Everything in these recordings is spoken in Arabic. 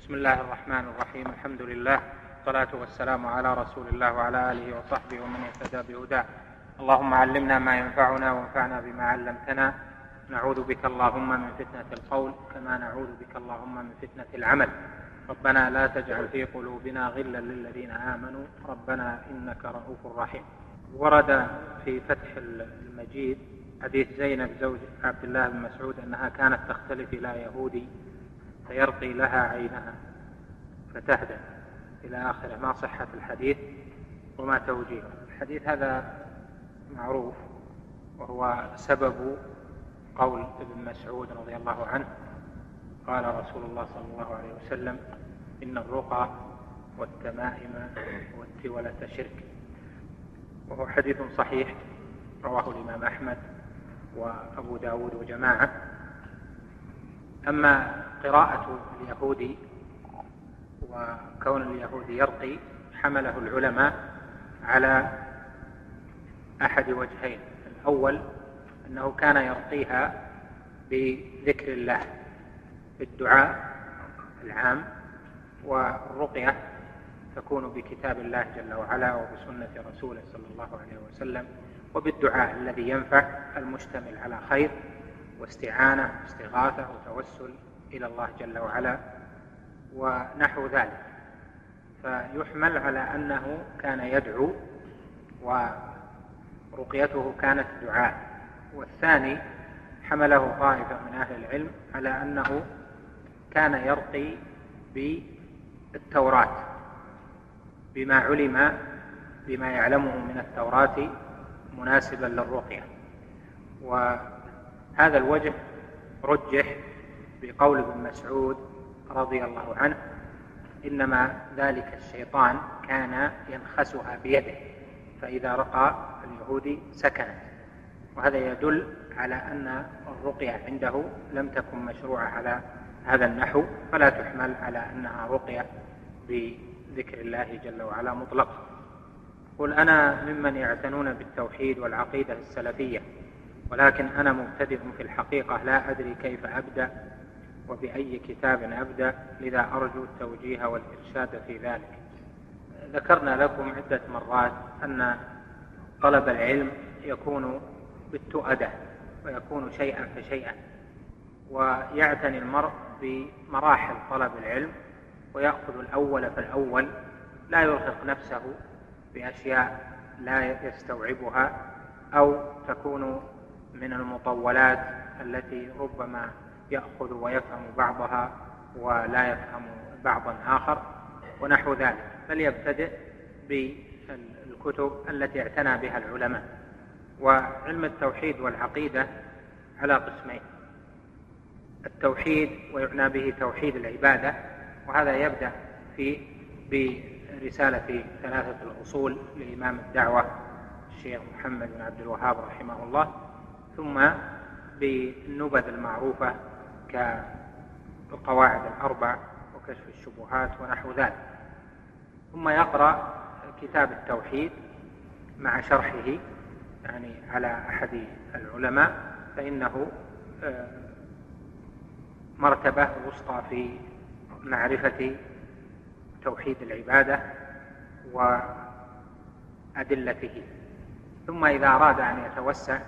بسم الله الرحمن الرحيم. الحمد لله والصلاة والسلام على رسول الله وعلى آله وصحبه ومن اهتدى بهداه. اللهم علمنا ما ينفعنا وانفعنا بما علمتنا. نعوذ بك اللهم من فتنة القول كما نعوذ بك اللهم من فتنة العمل. ربنا لا تجعل في قلوبنا غلا للذين آمنوا ربنا إنك رؤوف رحيم. ورد في فتح المجيد حديث زينب زوج عبد الله بن مسعود أنها كانت تختلف إلى يهودي فيرقي لها عينها فتهدى إلى آخره. ما صحة الحديث وما توجيهه؟ الحديث هذا معروف، وهو سبب قول ابن مسعود رضي الله عنه قال رسول الله صلى الله عليه وسلم: إن الرقى والتمائم والتولة شرك. وهو حديث صحيح رواه الإمام أحمد وأبو داود وجماعة. أما قراءة اليهودي وكون اليهودي يرقي حمله العلماء على أحد وجهين: الأول أنه كان يرقيها بذكر الله بالدعاء العام، والرقية تكون بكتاب الله جل وعلا وبسنة رسوله صلى الله عليه وسلم، وبالدعاء الذي ينفع المشتمل على خير واستعانة واستغاثة وتوسل إلى الله جل وعلا ونحو ذلك. فيحمل على أنه كان يدعو ورقيته كانت دعاء. والثاني حمله طائفة من أهل العلم على أنه كان يرقي بالتوراة بما علم بما يعلمه من التوراة مناسبا للرقية. وهذا الوجه رجح بقول ابن مسعود رضي الله عنه: إنما ذلك الشيطان كان ينخسها بيده، فإذا رقى اليهودي سكنت. وهذا يدل على أن الرقية عنده لم تكن مشروعة على هذا النحو، فلا تحمل على أنها رقية بذكر الله جل وعلا مطلقا. قل: أنا ممن يعتنون بالتوحيد والعقيدة السلفية، ولكن أنا مبتدئ في الحقيقة، لا أدري كيف أبدأ وبأي كتاب أبدأ، لذا أرجو التوجيه والإرشاد في ذلك. ذكرنا لكم عدة مرات أن طلب العلم يكون بالتؤدة ويكون شيئا فشيئا، ويعتني المرء بمراحل طلب العلم ويأخذ الأول فالأول، لا يرهق نفسه بأشياء لا يستوعبها أو تكون من المطولات التي ربما يأخذ ويفهم بعضها ولا يفهم بعضا آخر ونحو ذلك، بل يبتدئ بالكتب التي اعتنى بها العلماء. وعلم التوحيد والعقيدة على قسمين: التوحيد ويعنى به توحيد العبادة، وهذا يبدأ برسالة 3 الأصول لإمام الدعوة الشيخ محمد بن عبد الوهاب رحمه الله، ثم بالنبذ المعروفة كالقواعد الأربع وكشف الشبهات ونحو ذلك، ثم يقرأ كتاب التوحيد مع شرحه يعني على أحد العلماء، فإنه مرتبة وسطى في معرفة توحيد العبادة وأدلته. ثم إذا أراد أن يتوسع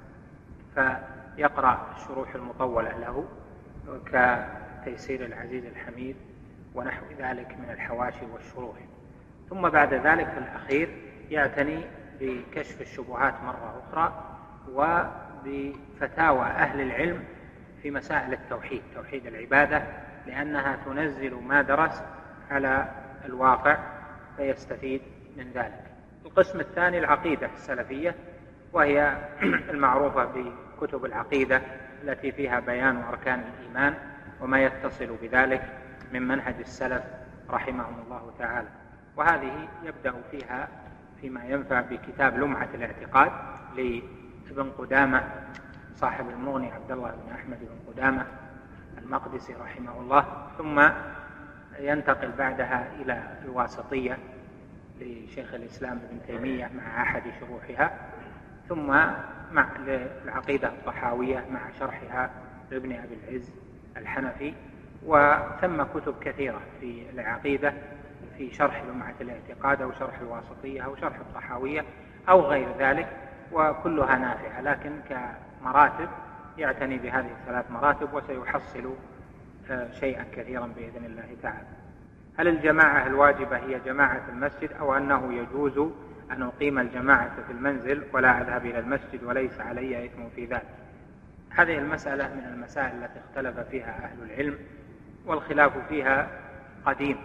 فيقرأ الشروح المطولة له كتيسير العزيز الحميد ونحو ذلك من الحواشي والشروح. ثم بعد ذلك في الأخير يعتني بكشف الشبهات مرة أخرى وبفتاوى أهل العلم في مسائل التوحيد، توحيد العبادة، لأنها تنزل ما درس على الواقع فيستفيد من ذلك. القسم الثاني العقيدة السلفية، وهي المعروفة بكتب العقيدة التي فيها بيان أركان الإيمان وما يتصل بذلك من منهج السلف رحمهم الله تعالى. وهذه يبدأ فيها فيما ينفع بكتاب لمعة الاعتقاد لابن قدامة صاحب المغني عبد الله بن أحمد بن قدامة المقدسي رحمه الله، ثم ينتقل بعدها إلى الواسطية لشيخ الإسلام ابن تيمية مع أحد شروحها، ثم مع العقيدة الطحاوية مع شرحها لابن أبي العز الحنفي، وثم كتب كثيرة في العقيدة، في شرح لمعة الاعتقاد أو شرح الواسطية أو شرح الطحاوية أو غير ذلك، وكلها نافعة، لكن كمراتب يعتني بهذه الثلاث مراتب وسيحصل شيئا كثيرا بإذن الله تعالى. هل الجماعة الواجبة هي جماعة المسجد أو أنه يجوز أن أقيم الجماعة في المنزل ولا أذهب إلى المسجد وليس علي إثم في ذلك؟ هذه المسألة من المسائل التي اختلف فيها أهل العلم، والخلاف فيها قديم،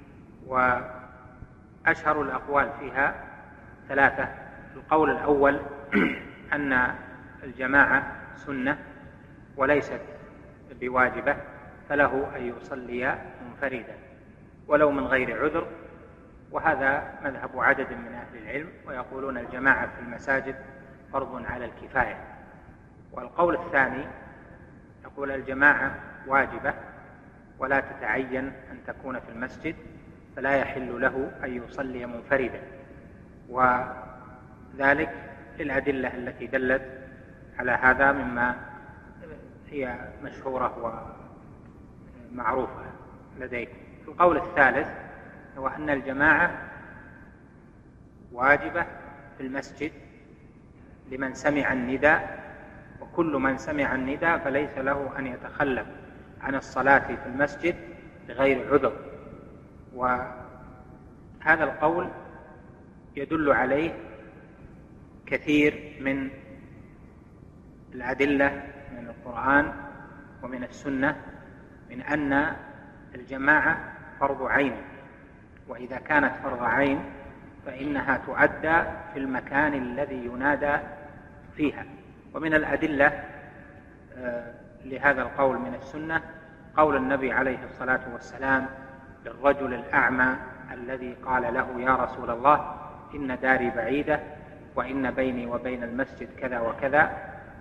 وأشهر الأقوال فيها ثلاثة. القول الأول أن الجماعة سنة وليست بواجبة، فله أن يصلي منفردا ولو من غير عذر، وهذا مذهب عدد من أهل العلم، ويقولون الجماعة في المساجد فرض على الكفاية. والقول الثاني يقول الجماعة واجبة ولا تتعين أن تكون في المسجد، فلا يحل له أن يصلي منفردا، وذلك للأدلة التي دلت على هذا مما هي مشهورة ومعروفة لديكم. القول الثالث هو أن الجماعة واجبة في المسجد لمن سمع النداء، وكل من سمع النداء فليس له أن يتخلف عن الصلاة في المسجد بغير عذر. وهذا القول يدل عليه كثير من الأدلة من القرآن ومن السنة من أن الجماعة فرض عين، وإذا كانت فرض عين فإنها تؤدى في المكان الذي ينادى فيها. ومن الأدلة لهذا القول من السنة قول النبي عليه الصلاة والسلام للرجل الأعمى الذي قال له يا رسول الله إن داري بعيدة وإن بيني وبين المسجد كذا وكذا،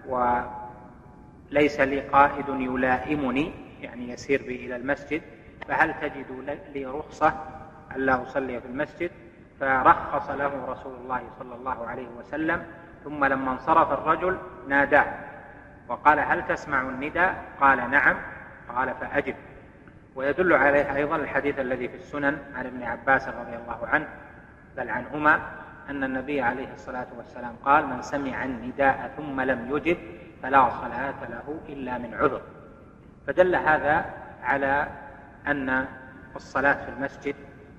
وليس لي قائد يلائمني يعني يسير بي إلى المسجد، فهل تجد لي رخصة ألا أصلي في المسجد؟ فرخص له رسول الله صلى الله عليه وسلم، ثم لما انصرف الرجل ناداه وقال هل تسمع النداء؟ قال نعم، قال فأجب. ويدل عليه أيضا الحديث الذي في السنن عن ابن عباس رضي الله عنه بل عنهما أن النبي عليه الصلاة والسلام قال من سمع النداء ثم لم يجب فلا صلاة له إلا من عذر. فدل هذا على أن الصلاة في المسجد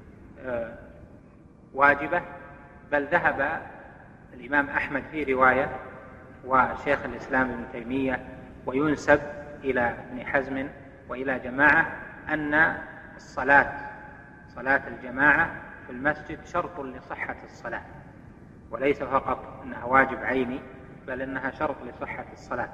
واجبة، بل ذهب الإمام أحمد في رواية وشيخ الإسلام ابن تيمية وينسب إلى ابن حزم وإلى جماعة أن صلاة الجماعة في المسجد شرط لصحة الصلاة، وليس فقط أنها واجب عيني بل أنها شرط لصحة الصلاة.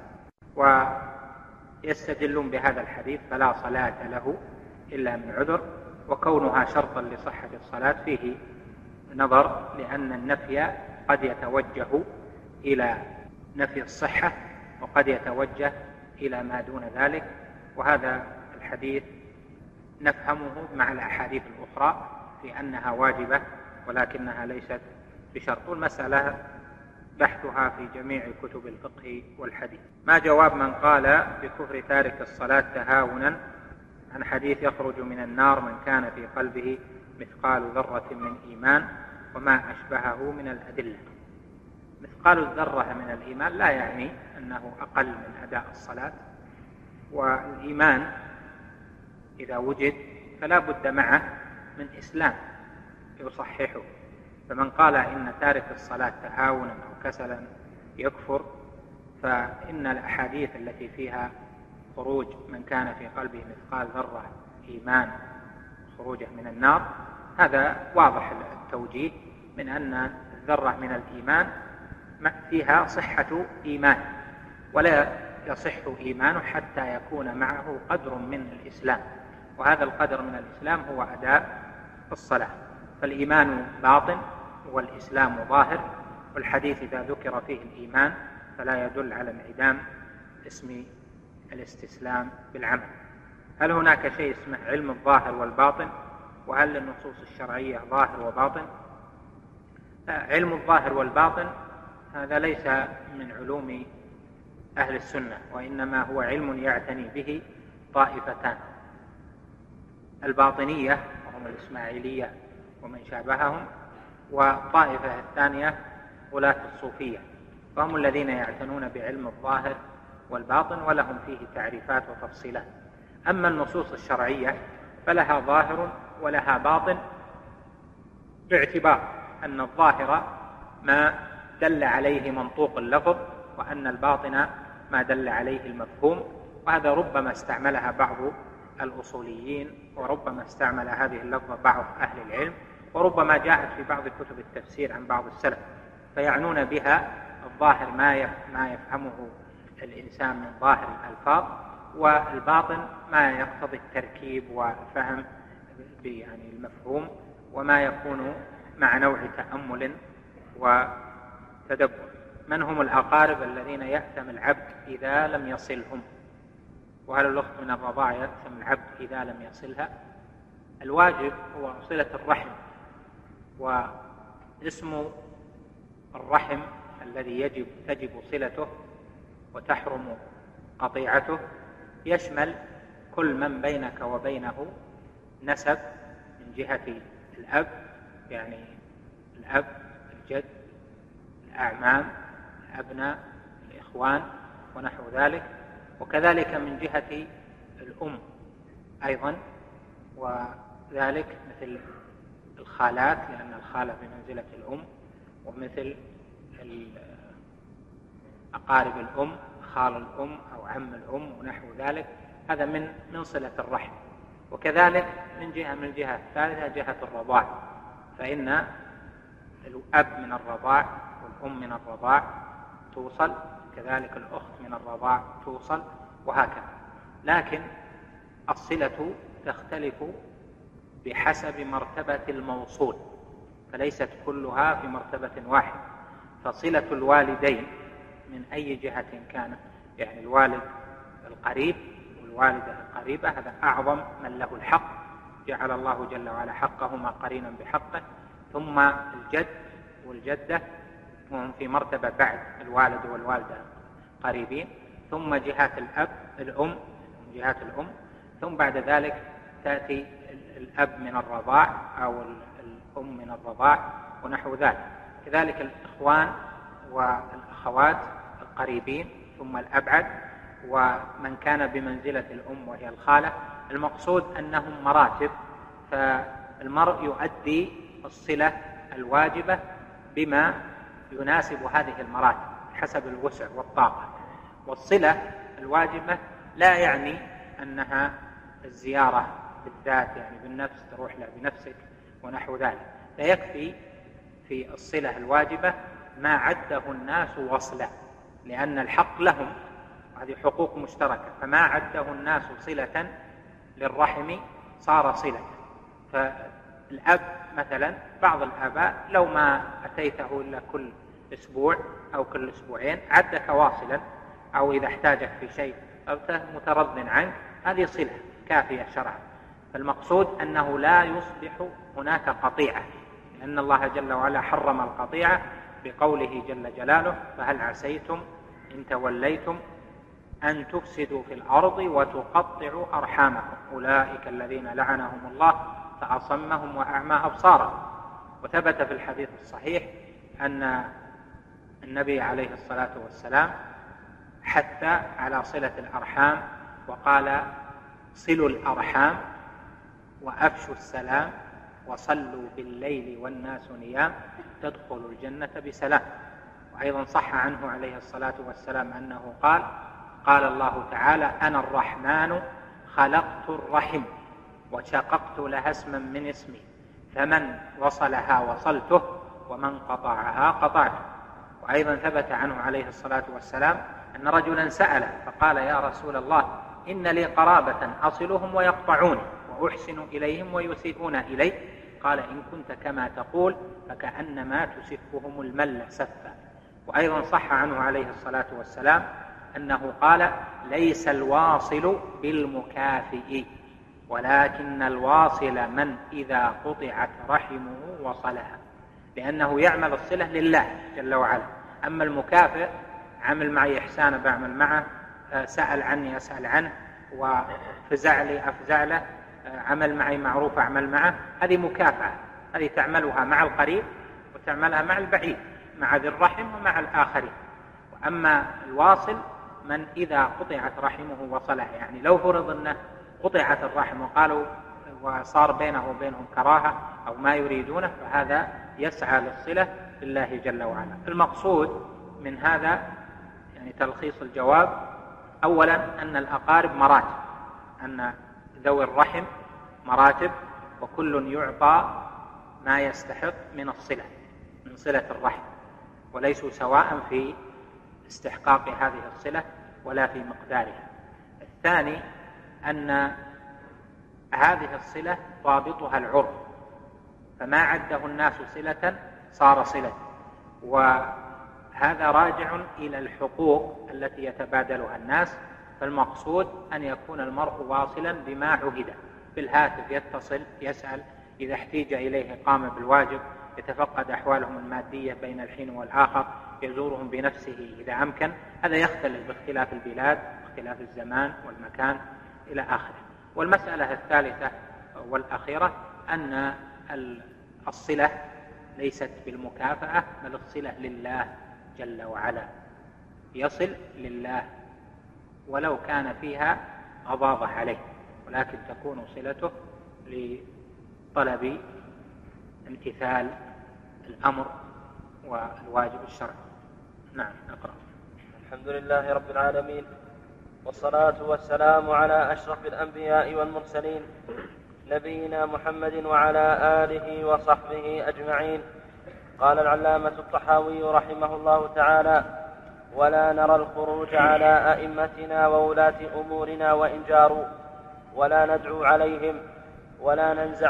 ويستدلون بهذا الحديث فلا صلاة له إلا من عذر، وكونها شرطا لصحة الصلاة فيه نظر، لأن النفي قد يتوجه إلى نفي الصحة وقد يتوجه إلى ما دون ذلك، وهذا الحديث نفهمه مع الأحاديث الأخرى في أنها واجبة ولكنها ليست بشرط. والمسألة بحثها في جميع كتب الفقه والحديث. ما جواب من قال بكفر تارك الصلاة تهاونا عن حديث يخرج من النار من كان في قلبه مثقال ذرة من إيمان وما أشبهه من الأدلة؟ مثقال الذرة من الإيمان لا يعني أنه أقل من أداء الصلاة، والإيمان إذا وجد فلا بد معه من إسلام يصححه. فمن قال إن تارك الصلاة تهاونا أو كسلا يكفر، فإن الأحاديث التي فيها خروج من كان في قلبه مثقال ذرة إيمان خروجه من النار هذا واضح التوجيه من أن الذرة من الإيمان فيها صحة إيمان، ولا يصح إيمانه حتى يكون معه قدر من الإسلام، وهذا القدر من الإسلام هو أداء الصلاة. فالإيمان باطن والإسلام ظاهر، والحديث إذا ذكر فيه الإيمان فلا يدل على انعدام اسم الاستسلام بالعمل. هل هناك شيء اسمه علم الظاهر والباطن؟ وهل للنصوص الشرعية ظاهر وباطن؟ علم الظاهر والباطن هذا ليس من علوم أهل السنة، وإنما هو علم يعتني به طائفتان. الباطنية وهم الإسماعيلية ومن شابههم، والطائفة الثانية غلاة الصوفية، فهم الذين يعتنون بعلم الظاهر والباطن ولهم فيه تعريفات وتفصيلات. أما النصوص الشرعية فلها ظاهر ولها باطن، باعتبار أن الظاهر ما دل عليه منطوق اللفظ، وأن الباطن ما دل عليه المفهوم. وهذا ربما استعملها بعض الأصوليين، وربما استعمل هذه اللفظة بعض أهل العلم، وربما جاءت في بعض كتب التفسير عن بعض السلف، فيعنون بها الظاهر ما يفهمه الإنسان من ظاهر الألفاظ، والباطن ما يقتضي التركيب وفهم يعني المفهوم، وما يكون مع نوع تأمل وتدبر. من هم الأقارب الذين يأثم العبد إذا لم يصلهم؟ وهل الأخت من الرضاعة يأثم العبد إذا لم يصلها؟ الواجب هو صلة الرحم، واسم الرحم الذي تجب صلته وتحرم قطيعته يشمل كل من بينك وبينه نسب من جهة الأب، يعني الأب، الجد، الأعمام، الأبناء، الإخوان ونحو ذلك، وكذلك من جهة الأم أيضا، وذلك مثل الخالات، لأن الخالة بمنزلة الأم، ومثل أقارب الأم، خال الأم أو عم الأم ونحو ذلك. هذا من صلة الرحم. وكذلك من الجهة الثالثة جهة الرضاع، فإن الأب من الرضاع والأم من الرضاع توصل، كذلك الأخت من الرضاع توصل، وهكذا. لكن الصلة تختلف بحسب مرتبة الموصول، فليست كلها في مرتبة واحدة. فصلة الوالدين من أي جهة كانت، يعني الوالد القريب والوالدة القريبة، هذا أعظم من له الحق، جعل الله جل وعلا حقهما قرينا بحقه. ثم الجد والجدة وهم في مرتبة بعد الوالد والوالدة قريبين. ثم جهات جهات الأم. ثم بعد ذلك تأتي الأب من الرضاع أو الأم من الرضاع ونحو ذلك. كذلك الإخوان والأخوات القريبين، ثم الأبعد، ومن كان بمنزلة الأم وهي الخالة. المقصود أنهم مراتب، فالمرء يؤدي الصلة الواجبة بما يناسب هذه المراتب حسب الوسع والطاقة. والصلة الواجبة لا يعني أنها الزيارة بالذات، يعني بالنفس، تروح له بنفسك ونحو ذلك. لا يكفي في الصلة الواجبة ما عده الناس وصلا، لأن الحق لهم، هذه حقوق مشتركة، فما عده الناس صلة للرحم صار صلة. فالأب مثلا، بعض الآباء لو ما أتيته إلا كل أسبوع أو كل أسبوعين عدك واصلا، أو إذا احتاجك في شيء مترض عنك، هذه صلة كافية شرعا. فالمقصود أنه لا يصبح هناك قطيعة، لأن الله جل وعلا حرم القطيعة بقوله جل جلاله: فهل عسيتم إن توليتم أن تفسدوا في الأرض وتقطعوا أرحامكم أولئك الذين لعنهم الله فأصمهم وأعمى أبصارهم. وثبت في الحديث الصحيح أن النبي عليه الصلاة والسلام حث على صلة الأرحام، وقال: صلوا الأرحام وأفشوا السلام وصلوا بالليل والناس نيام تدخلوا الجنة بسلام. وأيضا صح عنه عليه الصلاة والسلام أنه قال الله تعالى: أنا الرحمن خلقت الرحم وشققت لها اسما من اسمي، فمن وصلها وصلته ومن قطعها قطعته. وأيضا ثبت عنه عليه الصلاة والسلام أن رجلا سأله فقال: يا رسول الله، إن لي قرابة أصلهم ويقطعوني وأحسن إليهم ويسيئون إلي. قال: إن كنت كما تقول فكأنما تسفهم المل سفا. وأيضا صح عنه عليه الصلاة والسلام أنه قال: ليس الواصل بالمكافئ ولكن الواصل من إذا قطعت رحمه وصلها، لأنه يعمل الصلة لله جل وعلا. أما المكافئ عمل معي إحسانا بعمل معه، سأل عني أسأل عنه، وفزع لي أفزع له، عمل معي معروف أعمل معه، هذه مكافأة، هذه تعملها مع القريب وتعملها مع البعيد، مع ذي الرحم ومع الآخرين. وأما الواصل من إذا قطعت رحمه وصلها، يعني لو فرض أنه قطعت الرحم وقالوا وصار بينه وبينهم كراهة أو ما يريدونه، فهذا يسعى للصلة لله جل وعلا. المقصود من هذا يعني تلخيص الجواب، أولا أن الأقارب مراتب، أن ذوي الرحم مراتب، وكل يعطى ما يستحق من الصلة، من صلة الرحم، وليسوا سواء في استحقاق هذه الصلة ولا في مقدارها. الثاني أن هذه الصلة ضابطها العرف، فما عده الناس صلة صار صلة، وهذا راجع إلى الحقوق التي يتبادلها الناس. فالمقصود أن يكون المرء واصلا بما عهد، بالهاتف يتصل يسأل، إذا احتيج إليه قام بالواجب، يتفقد أحوالهم المادية بين الحين والآخر، يزورهم بنفسه إذا أمكن. هذا يختلف باختلاف البلاد، باختلاف الزمان والمكان إلى آخره. والمسألة الثالثة والأخيرة أن الصلة ليست بالمكافأة، بل الصلة لله جل وعلا، يصل لله ولو كان فيها غضاضة عليه، ولكن تكون صلته لطلب امتثال الأمر والواجب الشرعي. نعم، أقرأ. الحمد لله رب العالمين، والصلاة والسلام على أشرف الأنبياء والمرسلين، نبينا محمد وعلى آله وصحبه أجمعين. قال العلامة الطحاوي رحمه الله تعالى: ولا نرى الخروج على أئمتنا وولاة أمورنا وإن جاروا، ولا ندعو عليهم، ولا ننزع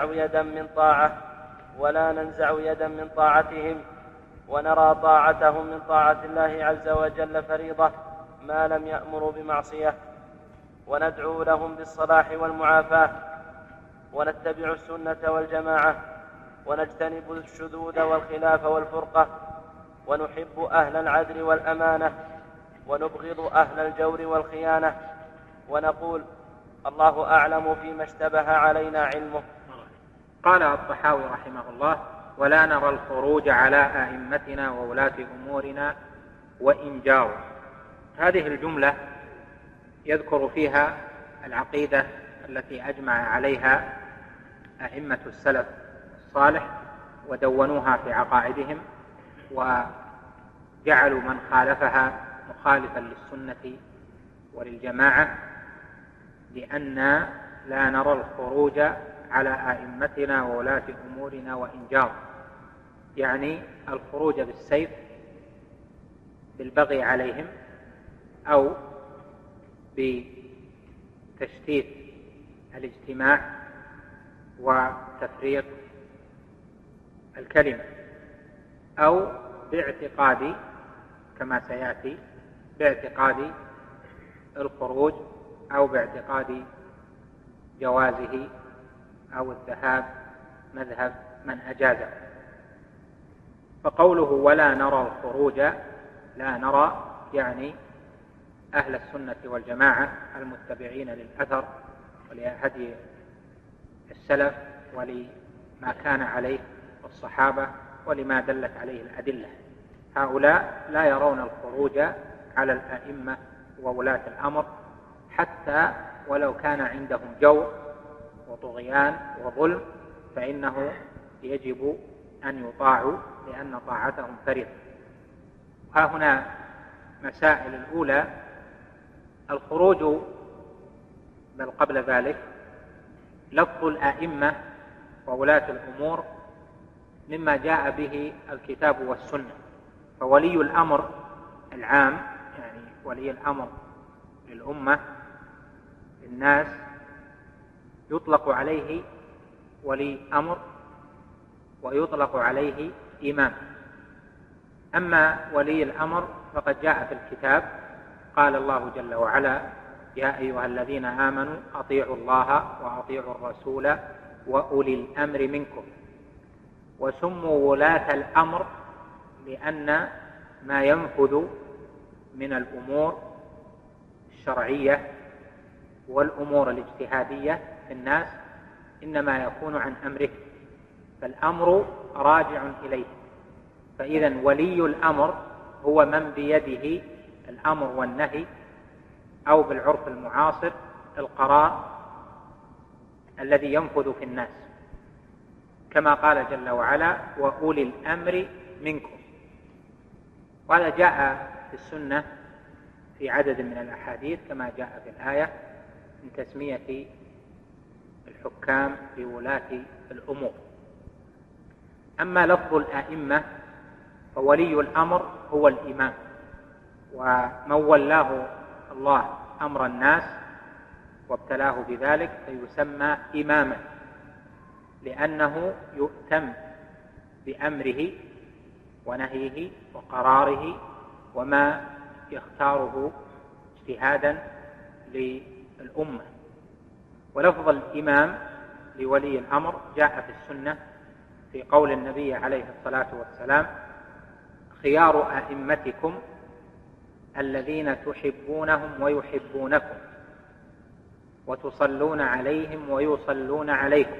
يدا من طاعتهم، ونرى طاعتهم من طاعة الله عز وجل فريضة ما لم يأمروا بمعصية، وندعو لهم بالصلاح والمعافاة، ونتبع السنة والجماعة، ونجتنب الشذوذ والخلاف والفرقة، ونحب أهل العدل والأمانة، ونبغض أهل الجور والخيانة، ونقول: الله أعلم فيما اشتبه علينا علمه. قال الطحاوي رحمه الله: ولا نرى الخروج على أئمتنا وولاة أمورنا وإن جاروا. هذه الجملة يذكر فيها العقيدة التي أجمع عليها أئمة السلف الصالح ودونوها في عقائدهم، وجعلوا من خالفها مخالفا للسنة وللجماعة، لأن لا نرى الخروج على أئمتنا وولاة أمورنا وإن جاروا، يعني الخروج بالسيف بالبغي عليهم أو بتشتيت الاجتماع وتفريق الكلمة، أو باعتقاد كما سيأتي باعتقاد الخروج أو باعتقاد جوازه أو الذهاب مذهب من أجازه. فقوله ولا نرى الخروج، لا نرى يعني أهل السنة والجماعة المتبعين للأثر ولهدي السلف ولما كان عليه الصحابة ولما دلت عليه الأدلة. هؤلاء لا يرون الخروج على الأئمة وولاة الأمر، حتى ولو كان عندهم جور وطغيان وظلم، فإنه يجب أن يطاعوا لأن طاعتهم فريضة. ها هنا مسائل. الأولى الخروج، بل قبل ذلك لفظ الأئمة وولاة الأمور مما جاء به الكتاب والسنة، فولي الأمر العام يعني ولي الأمر للأمة للناس يطلق عليه ولي أمر ويطلق عليه إمام. أما ولي الأمر فقد جاء في الكتاب قال الله جل وعلا: يا أيها الذين آمنوا أطيعوا الله وأطيعوا الرسول وأولي الأمر منكم. وسموا ولاة الأمر لأن ما ينفذ من الأمور الشرعية والأمور الاجتهادية في الناس إنما يكون عن أمره، فالأمر راجع إليه. فإذا ولي الأمر هو من بيده الأمر والنهي، أو بالعرف المعاصر القرار الذي ينفذ في الناس، كما قال جل وعلا: وأولي الأمر منكم. وهذا جاء في السنة في عدد من الأحاديث كما جاء في الآية من تسمية الحكام بولاة الأمور. أما لفظ الآئمة فولي الأمر هو الإمام، ومن ولاه الله أمر الناس وابتلاه بذلك فيسمى إماما، لأنه يؤتم بأمره ونهيه وقراره وما يختاره اجتهادا للأمة. ولفظ الإمام لولي الأمر جاء في السنة في قول النبي عليه الصلاة والسلام: خيار أئمتكم الذين تحبونهم ويحبونكم وتصلون عليهم ويصلون عليكم،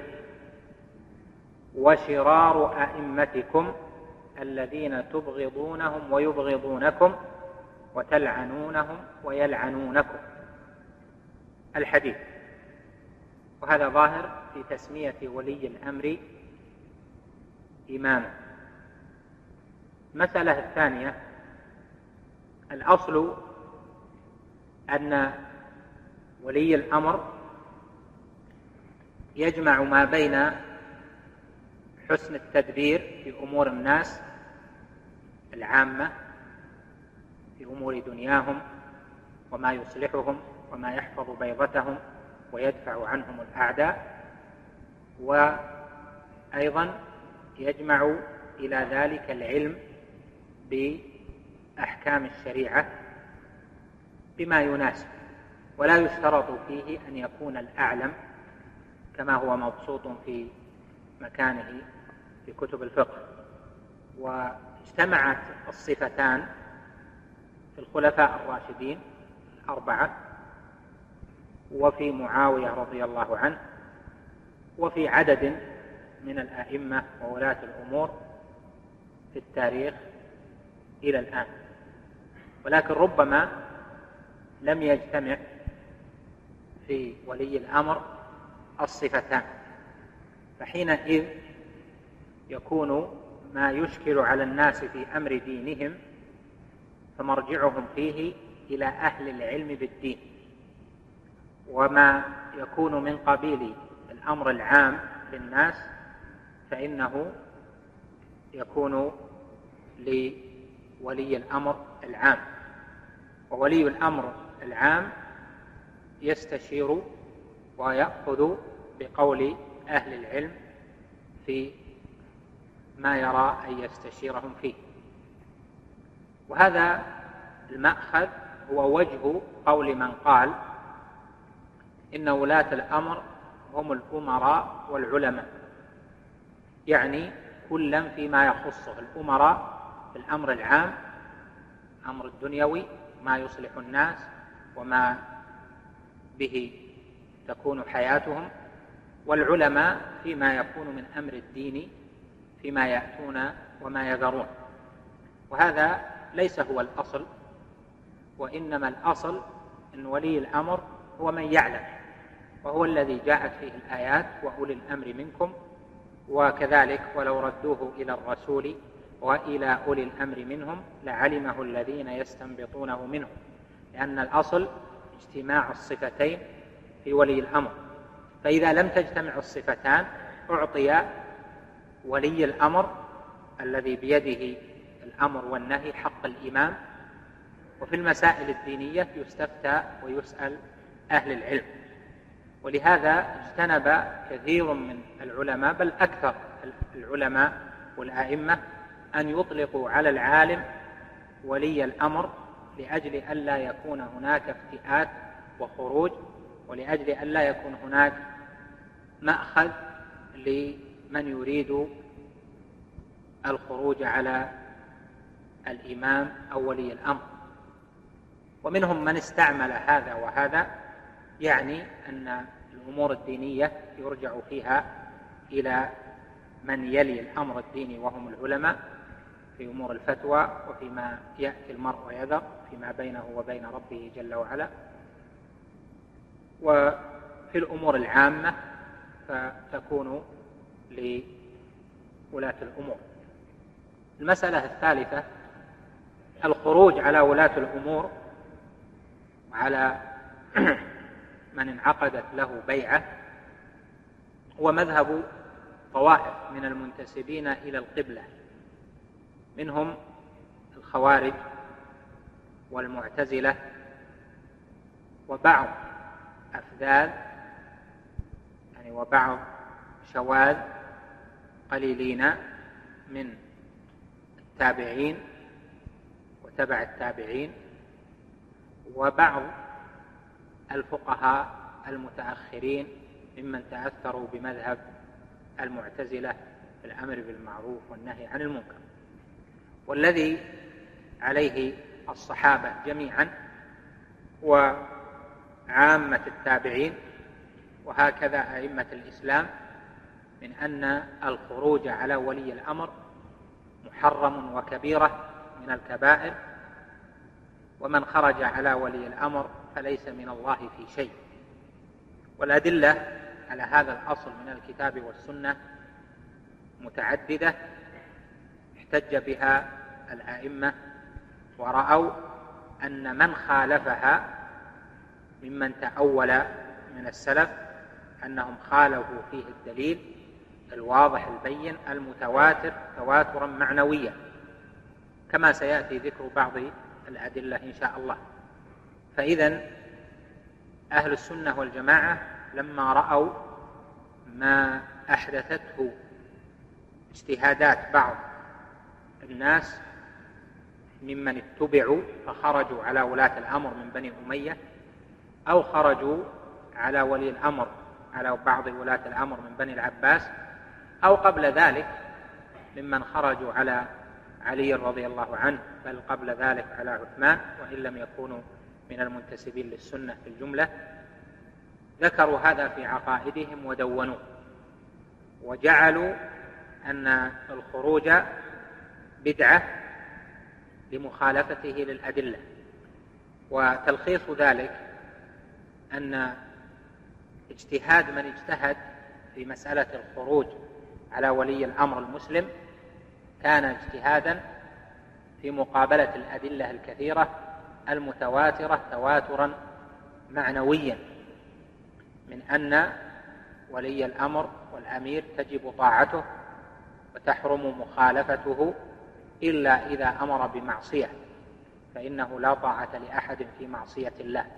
وشرار أئمتكم الذين تبغضونهم ويبغضونكم وتلعنونهم ويلعنونكم. الحديث. وهذا ظاهر في تسمية ولي الأمر إماما. المسألة الثانية: الأصل أن ولي الأمر يجمع ما بين حسن التدبير في أمور الناس العامة، في أمور دنياهم وما يصلحهم وما يحفظ بيضتهم ويدفع عنهم الأعداء، وأيضا يجمع إلى ذلك العلم بأحكام الشريعة بما يناسب، ولا يشترط فيه أن يكون الأعلم كما هو مبسوط في مكانه في كتب الفقه. واجتمعت الصفتان في الخلفاء الراشدين الأربعة، وفي معاوية رضي الله عنه، وفي عدد من الأئمة وولاة الأمور في التاريخ إلى الآن، ولكن ربما لم يجتمع في ولي الأمر الصفتان، فحينئذ يكون ما يشكل على الناس في أمر دينهم فمرجعهم فيه إلى أهل العلم بالدين، وما يكون من قبيل الأمر العام للناس فإنه يكون لولي الأمر العام. وولي الأمر العام يستشير ويأخذ بقول أهل العلم في ما يرى أن يستشيرهم فيه. وهذا المأخذ هو وجه قول من قال إن ولاة الأمر هم الأمراء والعلماء، يعني كلا فيما يخصه. الأمراء في الأمر العام، أمر الدنيوي ما يصلح الناس وما به تكون حياتهم، والعلماء فيما يكون من أمر الدين فيما يأتون وما يذرون. وهذا ليس هو الأصل، وإنما الأصل أن ولي الأمر هو من يعلم، وهو الذي جاءت فيه الآيات: وأولي الأمر منكم. وكذلك ولو ردوه إلى الرسول وإلى أولي الأمر منهم لعلمه الذين يستنبطونه منهم، لأن الأصل اجتماع الصفتين في ولي الأمر. فإذا لم تجتمع الصفتان أعطي ولي الأمر الذي بيده الأمر والنهي حق الإمام، وفي المسائل الدينية يستفتى ويسأل أهل العلم. ولهذا اجتنب كثير من العلماء، بل أكثر العلماء والأئمة، أن يطلقوا على العالم ولي الأمر، لأجل ألا يكون هناك افتئات وخروج، ولأجل ألا يكون هناك مأخذ لمن يريد الخروج على الإمام أو ولي الأمر. ومنهم من استعمل هذا وهذا، يعني أن الأمور الدينية يرجع فيها إلى من يلي الأمر الديني وهم العلماء في أمور الفتوى، وفيما يأتي المرء ويذر فيما بينه وبين ربه جل وعلا، وفي الأمور العامة فتكون لولاة الأمور. المسألة الثالثة الخروج على ولاة الأمور وعلى من انعقدت له بيعة، ومذهب طوائف من المنتسبين إلى القبلة، منهم الخوارج والمعتزلة وبعض أفذاذ يعني وبعض شواذ قليلين من التابعين وتبع التابعين، وبعض الفقهاء المتأخرين ممن تأثروا بمذهب المعتزلة في الأمر بالمعروف والنهي عن المنكر. والذي عليه الصحابة جميعا وعامة التابعين وهكذا أئمة الإسلام من أن الخروج على ولي الأمر محرم وكبيرة من الكبائر، ومن خرج على ولي الأمر فليس من الله في شيء. والأدلة على هذا الأصل من الكتاب والسنة متعددة احتج بها الأئمة، ورأوا أن من خالفها ممن تأول من السلف أنهم خالفوا فيه الدليل الواضح البين المتواتر تواترا معنويا، كما سيأتي ذكر بعض الأدلة إن شاء الله. فإذن أهل السنة والجماعة لما رأوا ما أحدثته اجتهادات بعض الناس ممن اتبعوا فخرجوا على ولاة الأمر من بني أمية، أو خرجوا على ولي الأمر على بعض ولاة الأمر من بني العباس، أو قبل ذلك ممن خرجوا على علي رضي الله عنه، بل قبل ذلك على عثمان وإن لم يكونوا من المنتسبين للسنة في الجملة، ذكروا هذا في عقائدهم ودونوه، وجعلوا أن الخروج بدعة لمخالفته للأدلة. وتلخيص ذلك أن اجتهاد من اجتهد في مسألة الخروج على ولي الأمر المسلم كان اجتهادا في مقابلة الأدلة الكثيرة المتواترة تواترا معنويا من أن ولي الأمر والأمير تجب طاعته وتحرم مخالفته إلا إذا أمر بمعصية، فإنه لا طاعة لأحد في معصية الله.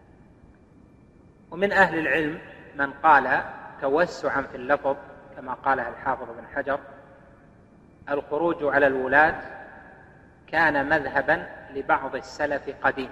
ومن أهل العلم من قال توسعا في اللفظ كما قاله الحافظ بن حجر: الخروج على الولاة كان مذهبا لبعض السلف قديم،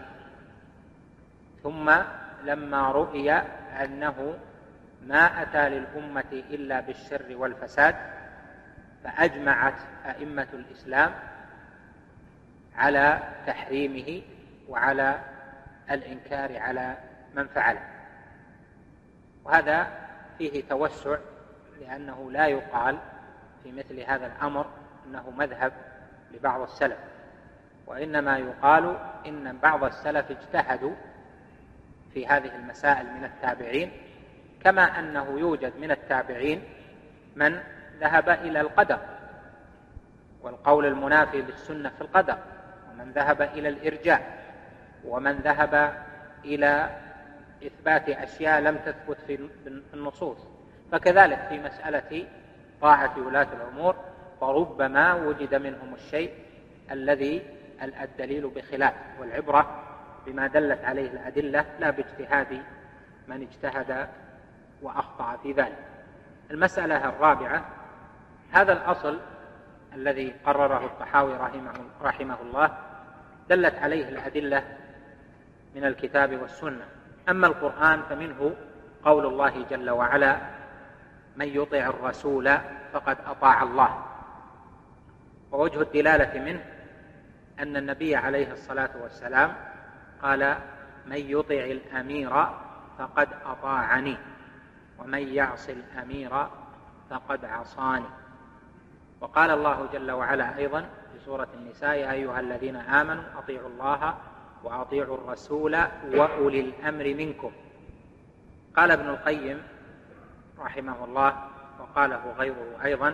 ثم لما رؤي أنه ما أتى للأمة إلا بالشر والفساد فأجمعت أئمة الإسلام على تحريمه وعلى الإنكار على من فعله. وهذا فيه توسع، لأنه لا يقال في مثل هذا الأمر أنه مذهب لبعض السلف، وإنما يقال إن بعض السلف اجتهدوا في هذه المسائل من التابعين، كما أنه يوجد من التابعين من ذهب إلى القدر والقول المنافي للسنة في القدر، ومن ذهب إلى الإرجاء، ومن ذهب إلى إثبات أشياء لم تثبت في النصوص. فكذلك في مسألة طاعة ولاة الأمور فربما وجد منهم الشيء الذي الدليل بخلاف، والعبرة بما دلت عليه الأدلة لا باجتهاد من اجتهد وأخطأ في ذلك. المسألة الرابعة: هذا الأصل الذي قرره الطحاوي رحمه الله دلت عليه الأدلة من الكتاب والسنة. أما القرآن فمنه قول الله جل وعلا: من يطع الرسول فقد أطاع الله. ووجه الدلالة منه أن النبي عليه الصلاة والسلام قال: من يطع الأمير فقد أطاعني. ومن يعص الأمير فقد عصاني. وقال الله جل وعلا أيضا في سورة النساء: يا أيها الذين آمنوا أطيعوا الله وأطيعوا الرسول وأولي الأمر منكم. قال ابن القيم رحمه الله وقاله غيره أيضا: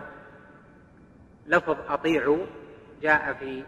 لفظ أطيعوا جاء في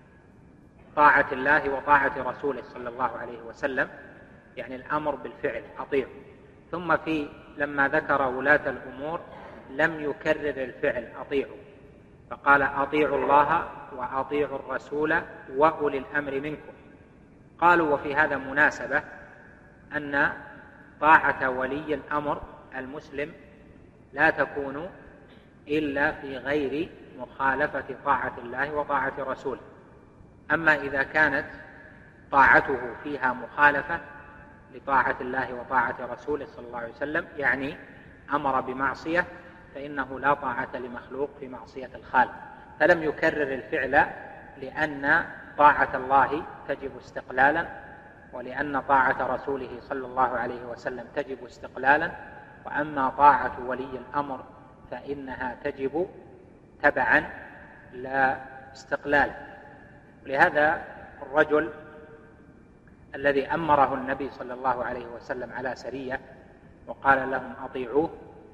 طاعة الله وطاعة رسوله صلى الله عليه وسلم، يعني الأمر بالفعل أطيعوا، ثم لما ذكر ولاة الأمور لم يكرر الفعل أطيعوا، فقال أطيعوا الله وأطيعوا الرسول وأولي الأمر منكم. قالوا وفي هذا مناسبة أن طاعة ولي الأمر المسلم لا تكون إلا في غير مخالفة طاعة الله وطاعة رسوله. أما إذا كانت طاعته فيها مخالفة لطاعة الله وطاعة رسوله صلى الله عليه وسلم، يعني أمر بمعصية، فإنه لا طاعة لمخلوق في معصية الخالق. فلم يكرر الفعل لأن طاعة الله تجب استقلالا، ولأن طاعة رسوله صلى الله عليه وسلم تجب استقلالا، وأما طاعة ولي الأمر فإنها تجب تبعا لا استقلالا. لهذا الرجل الذي أمره النبي صلى الله عليه وسلم على سرية وقال لهم أطيعوه،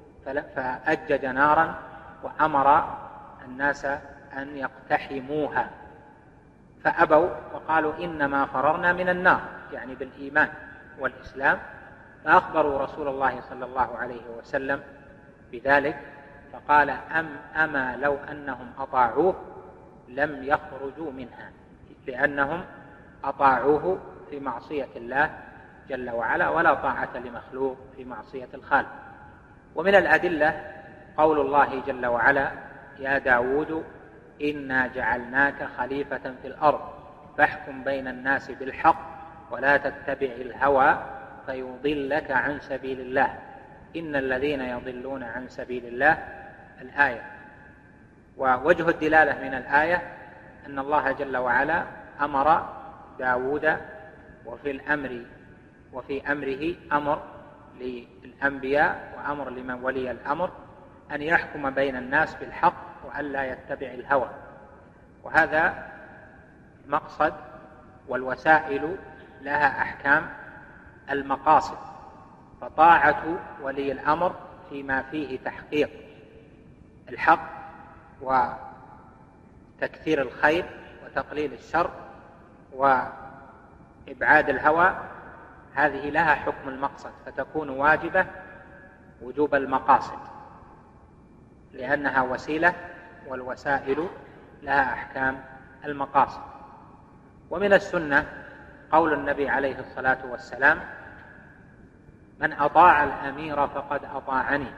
فأجج نارا وأمر الناس أن يقتحموها، فأبوا وقالوا إنما فررنا من النار، يعني بالإيمان والإسلام. فأخبروا رسول الله صلى الله عليه وسلم بذلك، فقال أما لو أنهم أطاعوه لم يخرجوا منها، لأنهم أطاعوه في معصية الله جل وعلا، ولا طاعة لمخلوق في معصية الخالق. ومن الأدلة قول الله جل وعلا: يا داود إنا جعلناك خليفة في الأرض فاحكم بين الناس بالحق ولا تتبع الهوى فيضلك عن سبيل الله إن الذين يضلون عن سبيل الله. الآية. ووجه الدلالة من الآية أن الله جل وعلا أمر داود، وفي أمره أمر للأنبياء وأمر لمن ولي الأمر أن يحكم بين الناس بالحق وأن لا يتبع الهوى. وهذا مقصد، والوسائل لها أحكام المقاصد. فطاعة ولي الأمر فيما فيه تحقيق الحق وتكثير الخير وتقليل الشر وإبعاد الهوى، هذه لها حكم المقصد، فتكون واجبة وجوب المقاصد، لأنها وسيلة، والوسائل لها أحكام المقاصد. ومن السنة قول النبي عليه الصلاة والسلام: من أطاع الأمير فقد أطاعني،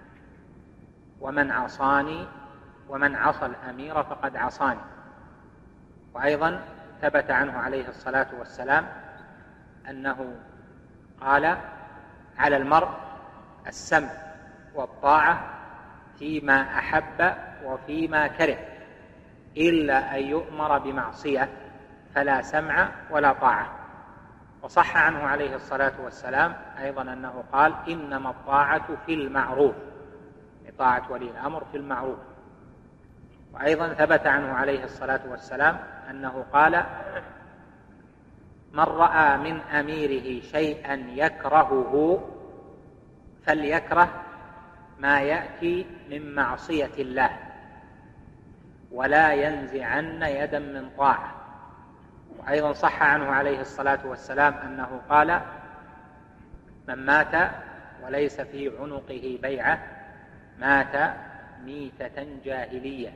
ومن عصى الأمير فقد عصاني. وأيضا ثبت عنه عليه الصلاة والسلام أنه قال: على المرء السمع والطاعة فيما أحب وفيما كره، إلا أن يؤمر بمعصية فلا سمع ولا طاعة. وصح عنه عليه الصلاة والسلام أيضا أنه قال: إنما الطاعة في المعروف، طاعة ولي الأمر في المعروف. وأيضا ثبت عنه عليه الصلاة والسلام أنه قال: من رأى من أميره شيئا يكرهه فليكره ما يأتي من معصية الله ولا ينزعن يدا من طاعة. وأيضا صح عنه عليه الصلاة والسلام أنه قال: من مات وليس في عنقه بيعة مات ميتة جاهلية.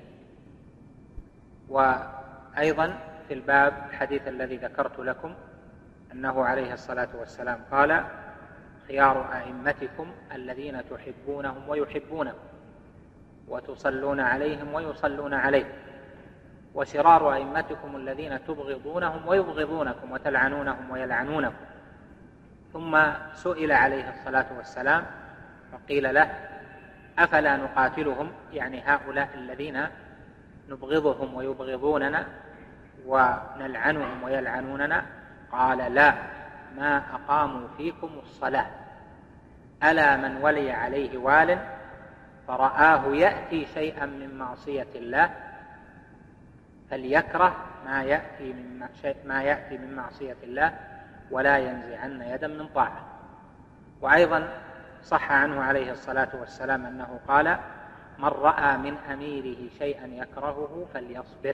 وأيضا في الباب الحديث الذي ذكرت لكم أنه عليه الصلاة والسلام قال: خيار أئمتكم الذين تحبونهم ويحبونكم وتصلون عليهم ويصلون عليكم، وشرار أئمتكم الذين تبغضونهم ويبغضونكم وتلعنونهم ويلعنونكم. ثم سئل عليه الصلاة والسلام فقيل له: أفلا نقاتلهم، يعني هؤلاء الذين نبغضهم ويبغضوننا ونلعنهم ويلعنوننا؟ قال: لا، ما أقاموا فيكم الصلاة. ألا من ولي عليه وال فرآه يأتي شيئا من معصية الله فليكره ما يأتي من معصية الله ولا ينزعن يدا من طاعة. وأيضا صح عنه عليه الصلاة والسلام أنه قال: من رأى من أميره شيئا يكرهه فليصبر.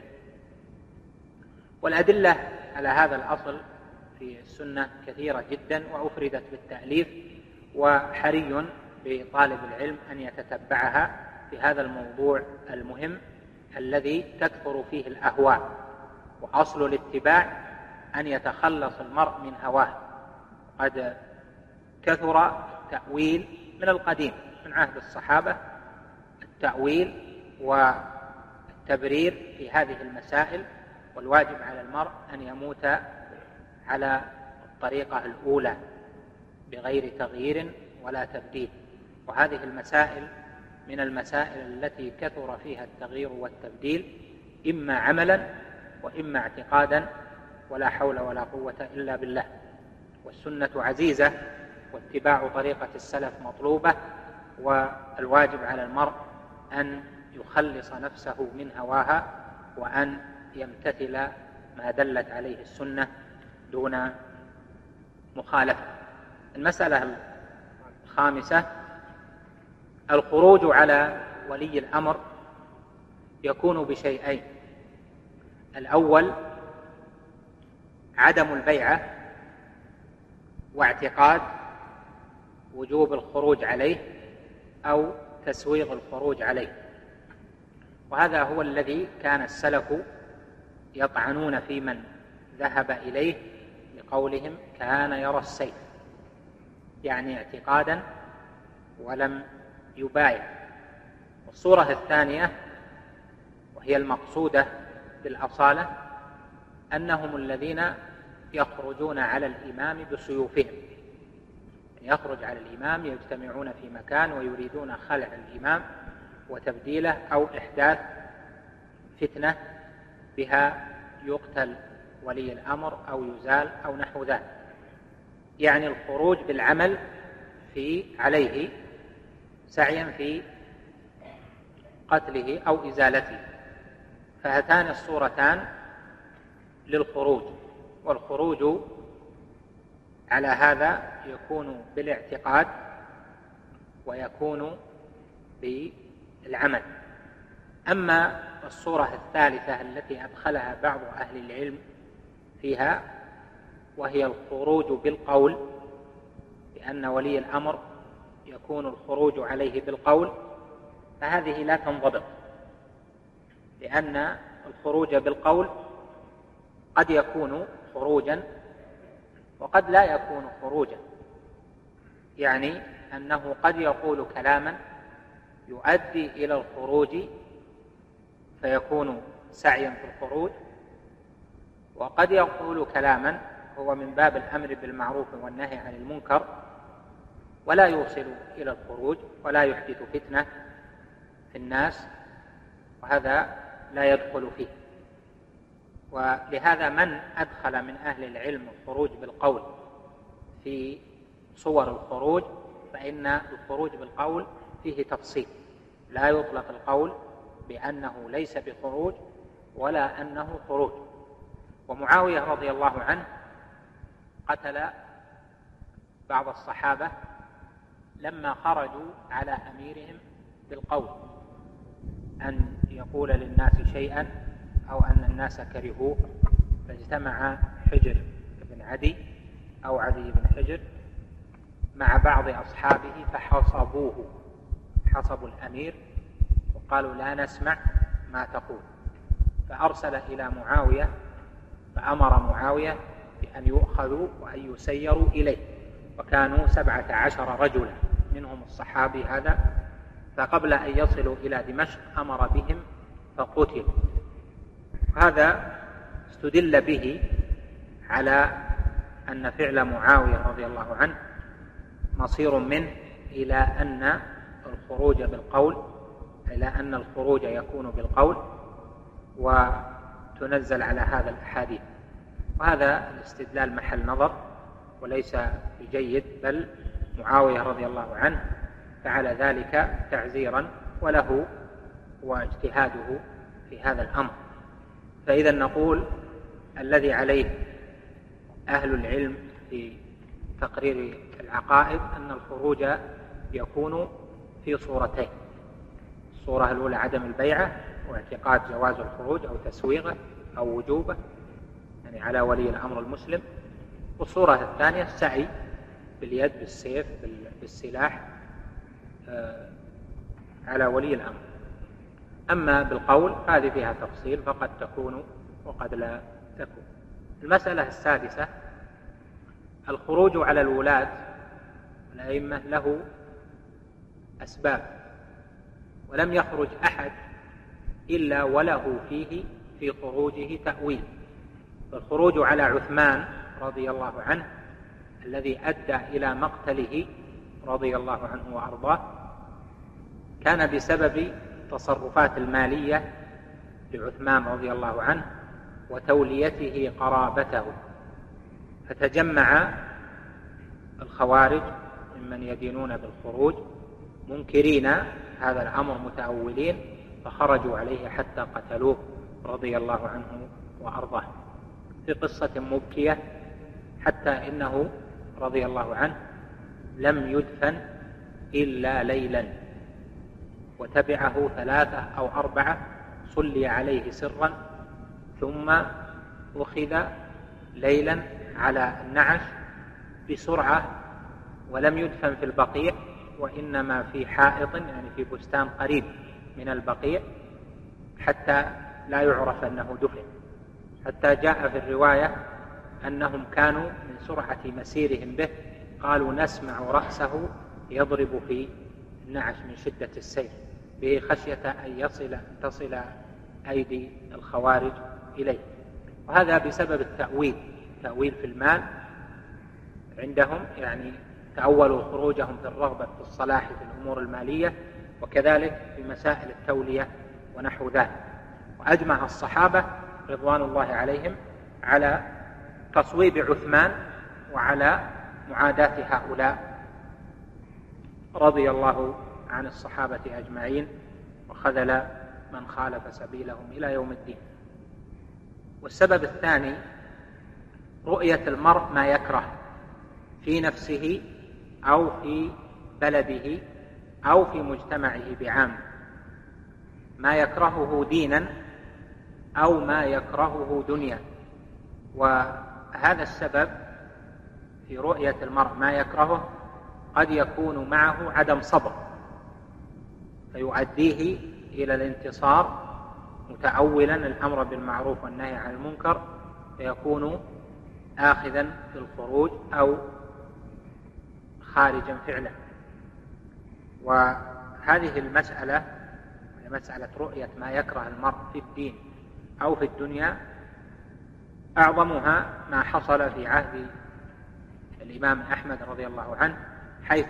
والأدلة على هذا الأصل في السنة كثيرة جدا وأفردت بالتأليف، وحري بطالب العلم أن يتتبعها في هذا الموضوع المهم الذي تكثر فيه الأهواء. وأصل الاتباع أن يتخلص المرء من هواه. قد كثر تأويل من القديم من عهد الصحابة، التأويل والتبرير في هذه المسائل، والواجب على المرء أن يموت على الطريقة الأولى بغير تغيير ولا تبديل. وهذه المسائل من المسائل التي كثر فيها التغيير والتبديل، إما عملا وإما اعتقادا، ولا حول ولا قوة إلا بالله. والسنة عزيزة واتباع طريقة السلف مطلوبة، والواجب على المرء أن يخلص نفسه من هواها وأن يمتثل ما دلت عليه السنة دون مخالفة. المسألة الخامسة: الخروج على ولي الأمر يكون بشيئين: الأول عدم البيعة واعتقاد وجوب الخروج عليه أو تسويغ الخروج عليه. وهذا هو الذي كان السلف يطعنون في من ذهب إليه بقولهم كان يرى السيف، يعني اعتقادا ولم يبايع. والصورة الثانية وهي المقصودة بالأصالة أنهم الذين يخرجون على الإمام بسيوفهم، يخرج على الإمام، يجتمعون في مكان ويريدون خلع الإمام وتبديله أو إحداث فتنة بها يقتل ولي الأمر أو يزال أو نحو ذلك، يعني الخروج بالعمل عليه سعيا في قتله أو إزالته. فهاتان الصورتان للخروج. والخروج على هذا يكون بالاعتقاد ويكون بالعمل. أما الصورة الثالثة التي أدخلها بعض أهل العلم فيها وهي الخروج بالقول، لأن ولي الأمر يكون الخروج عليه بالقول، فهذه لا تنضبط، لأن الخروج بالقول قد يكون خروجا وقد لا يكون خروجا، يعني أنه قد يقول كلاما يؤدي إلى الخروج فيكون سعيا في الخروج، وقد يقول كلاما هو من باب الأمر بالمعروف والنهي عن المنكر ولا يوصل إلى الخروج ولا يحدث فتنة في الناس، وهذا لا يدخل فيه. ولهذا من أدخل من أهل العلم الخروج بالقول في صور الخروج فإن الخروج بالقول فيه تفصيل، لا يطلق القول بأنه ليس بخروج ولا أنه خروج. ومعاوية رضي الله عنه قتل بعض الصحابة لما خرجوا على أميرهم بالقول، أن يقول للناس شيئا أو أن الناس كرهوه، فاجتمع حجر بن عدي أو عدي بن حجر مع بعض أصحابه فحصبوه، حصبوا الأمير وقالوا لا نسمع ما تقول، فأرسل إلى معاوية فأمر معاوية بأن يؤخذوا وأن يسيروا إليه، وكانوا 17 رجلا منهم الصحابي هذا، فقبل أن يصلوا إلى دمشق أمر بهم فقتلوا. هذا استدل به على أن فعل معاوية رضي الله عنه مصير منه إلى أن الخروج بالقول، إلى أن الخروج يكون بالقول وتنزل على هذا الأحاديث. وهذا الاستدلال محل نظر وليس بجيد، بل معاوية رضي الله عنه فعل ذلك تعزيرا، وله واجتهاده في هذا الأمر. فإذا نقول الذي عليه أهل العلم في تقرير العقائد أن الخروج يكون في صورتين: الصورة الأولى عدم البيعة واعتقاد جواز الخروج أو تسويغه أو وجوبه، يعني على ولي الأمر المسلم، والصورة الثانية السعي باليد بالسيف بالسلاح على ولي الأمر. أما بالقول هذه فيها تفصيل، فقد تكون وقد لا تكون. المسألة السادسة: الخروج على الولاة والأئمة له أسباب، ولم يخرج أحد إلا وله فيه في خروجه تأويل. فالخروج على عثمان رضي الله عنه الذي أدى إلى مقتله رضي الله عنه وأرضاه كان بسبب تصرفات المالية لعثمان رضي الله عنه وتوليته قرابته، فتجمع الخوارج ممن يدينون بالخروج منكرين هذا الأمر متأولين، فخرجوا عليه حتى قتلوه رضي الله عنه وأرضاه في قصة مبكية، حتى إنه رضي الله عنه لم يدفن إلا ليلا، وتبعه 3 أو 4 صلي عليه سرا، ثم أخذ ليلا على النعش بسرعة، ولم يدفن في البقيع، وإنما في حائط يعني في بستان قريب من البقيع حتى لا يعرف أنه دفن. حتى جاء في الرواية أنهم كانوا من سرعة مسيرهم به قالوا نسمع رأسه يضرب في النعش من شدة السير به، خشية أن تصل أيدي الخوارج إليه. وهذا بسبب التأويل في المال عندهم، يعني تأولوا خروجهم في الرغبة في الصلاح في الأمور المالية، وكذلك في مسائل التولية ونحو ذلك. وأجمع الصحابة رضوان الله عليهم على تصويب عثمان وعلى معاداة هؤلاء رضي الله عن الصحابة أجمعين، وخذل من خالف سبيلهم إلى يوم الدين. والسبب الثاني رؤية المرء ما يكره في نفسه أو في بلده أو في مجتمعه بعامة، ما يكرهه دينا أو ما يكرهه دنيا. وهذا السبب في رؤية المرء ما يكرهه قد يكون معه عدم صبر، فيؤديه إلى الانتصار متأولا الأمر بالمعروف والنهي عن المنكر، فيكون آخذا في الخروج أو خارجا فعلا. وهذه المسألة مسألة رؤية ما يكره المرء في الدين أو في الدنيا أعظمها ما حصل في عهد الإمام أحمد رضي الله عنه، حيث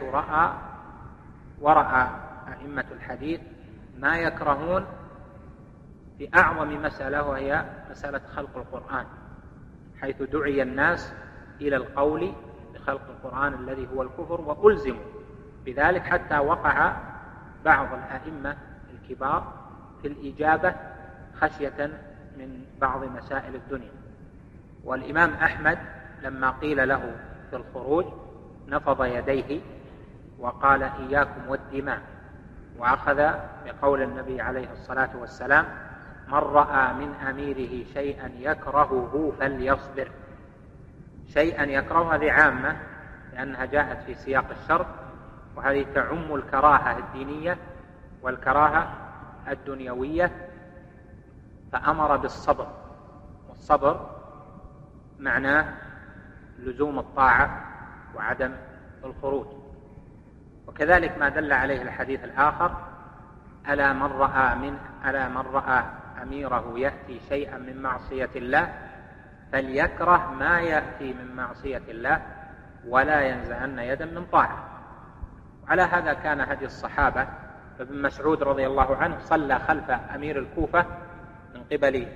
ورأى أئمة الحديث ما يكرهون في أعظم مسألة، وهي مسألة خلق القرآن، حيث دعي الناس إلى القول بخلق القرآن الذي هو الكفر، وألزموا بذلك، حتى وقع بعض الأئمة الكبار في الإجابة خشية من بعض مسائل الدنيا. والإمام أحمد لما قيل له في الخروج نفض يديه وقال إياكم والدماء، وأخذ بقول النبي عليه الصلاة والسلام من رأى من أميره شيئا يكرهه فليصبر. شيئا يكره هذه عامة لأنها جاءت في سياق الشرط، وهذه تعم الكراهة الدينية والكراهة الدنيوية، فأمر بالصبر، والصبر معناه لزوم الطاعة وعدم الخروج. وكذلك ما دل عليه الحديث الآخر ألا من رأى أميره يأتي شيئا من معصية الله فليكره ما يأتي من معصية الله ولا ينزعن يدا من طاعة. على هذا كان هدي الصحابة. فابن مسعود رضي الله عنه صلى خلف أمير الكوفة من قبل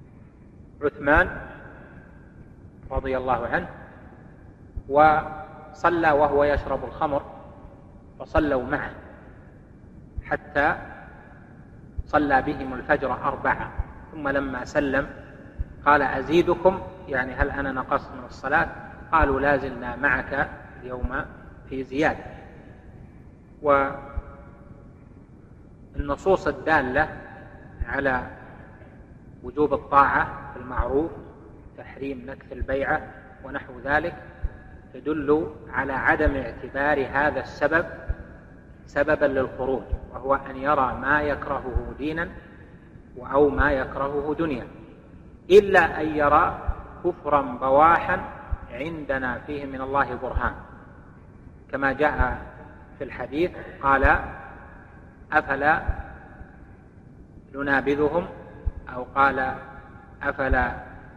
عثمان رضي الله عنه، فصلى وهو يشرب الخمر فصلوا معه حتى صلى بهم الفجر 4. ثم لما سلم قال أزيدكم، يعني هل أنا نقصت من الصلاة؟ قالوا لا زلنا معك اليوم في زيادة. والنصوص الدالة على وجوب الطاعة في المعروف، تحريم نكث البيعة ونحو ذلك، تدل على عدم اعتبار هذا السبب سببا للخروج، وهو أن يرى ما يكرهه دينا أو ما يكرهه دنيا، إلا أن يرى كفرا بواحا عندنا فيه من الله برهان، كما جاء في الحديث قال أفلا ننابذهم، أو قال أفلا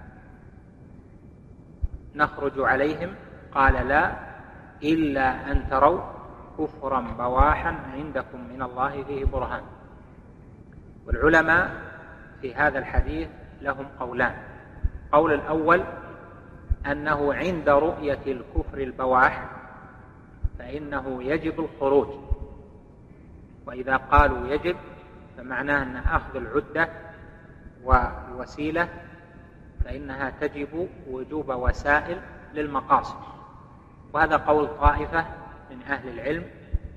نخرج عليهم، قال لا إلا أن تروا كفرا بواحا عندكم من الله فيه برهان. والعلماء في هذا الحديث لهم قولان. قول الأول أنه عند رؤية الكفر البواح فإنه يجب الخروج، وإذا قالوا يجب فمعناه أن أخذ العدة والوسيلة فإنها تجب وجوب وسائل للمقاصد، وهذا قول طائفة من أهل العلم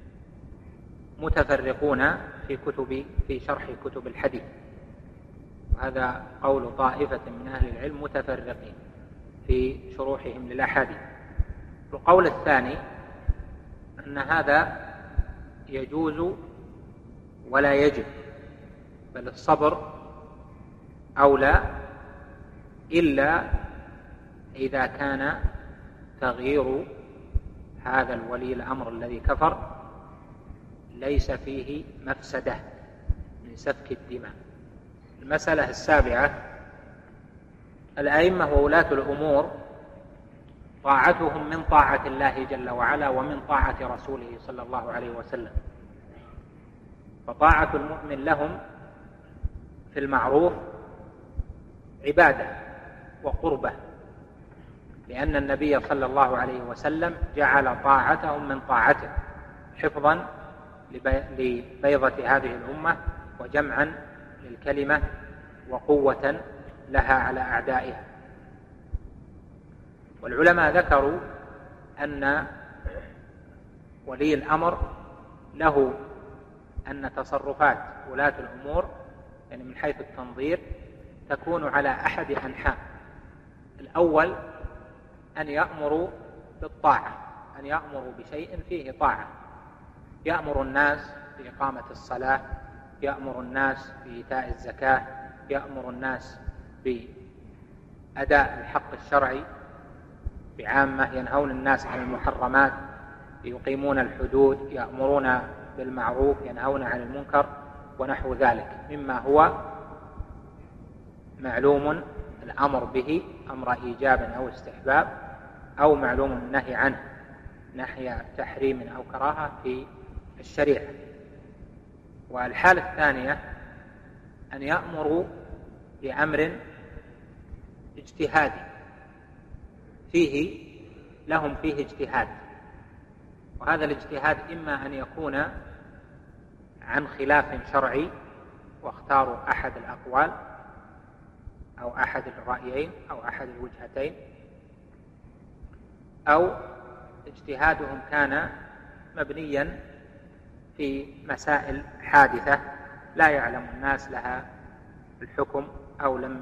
متفرقون في شرح كتب الحديث، وهذا قول طائفة من أهل العلم متفرقين في شروحهم للأحاديث. القول الثاني أن هذا يجوز ولا يجب، بل الصبر أولى، إلا إذا كان تغيير هذا الولي الأمر الذي كفر ليس فيه مفسدة من سفك الدماء. المسألة السابعة: الأئمة وولاة الأمور طاعتهم من طاعة الله جل وعلا ومن طاعة رسوله صلى الله عليه وسلم، فطاعة المؤمن لهم في المعروف عبادة وقربة، لأن النبي صلى الله عليه وسلم جعل طاعتهم من طاعته حفظا لبيضة هذه الأمة وجمعا للكلمة وقوة لها على أعدائها. والعلماء ذكروا أن ولي الأمر له أن تصرفات ولاة الأمور يعني من حيث التنظير تكون على أحد أنحاء. الأول أن يأمروا بالطاعة، أن يأمروا بشيء فيه طاعة، يأمر الناس بإقامة الصلاة، يأمر الناس بإيتاء الزكاة، يأمر الناس بأداء الحق الشرعي بعامة، ينهون الناس عن المحرمات، يقيمون الحدود، يأمرون بالمعروف، ينهون عن المنكر ونحو ذلك مما هو معلوم الأمر به أمر إيجاب أو استحباب، أو معلوم النهي عنه نهي تحريم أو كراهة في الشريعة. والحالة الثانية أن يأمروا بأمر اجتهادي لهم فيه اجتهاد، وهذا الاجتهاد إما أن يكون عن خلاف شرعي واختاروا أحد الأقوال أو أحد الرأيين أو أحد الوجهتين، أو اجتهادهم كان مبنيا في مسائل حادثة لا يعلم الناس لها الحكم أو لم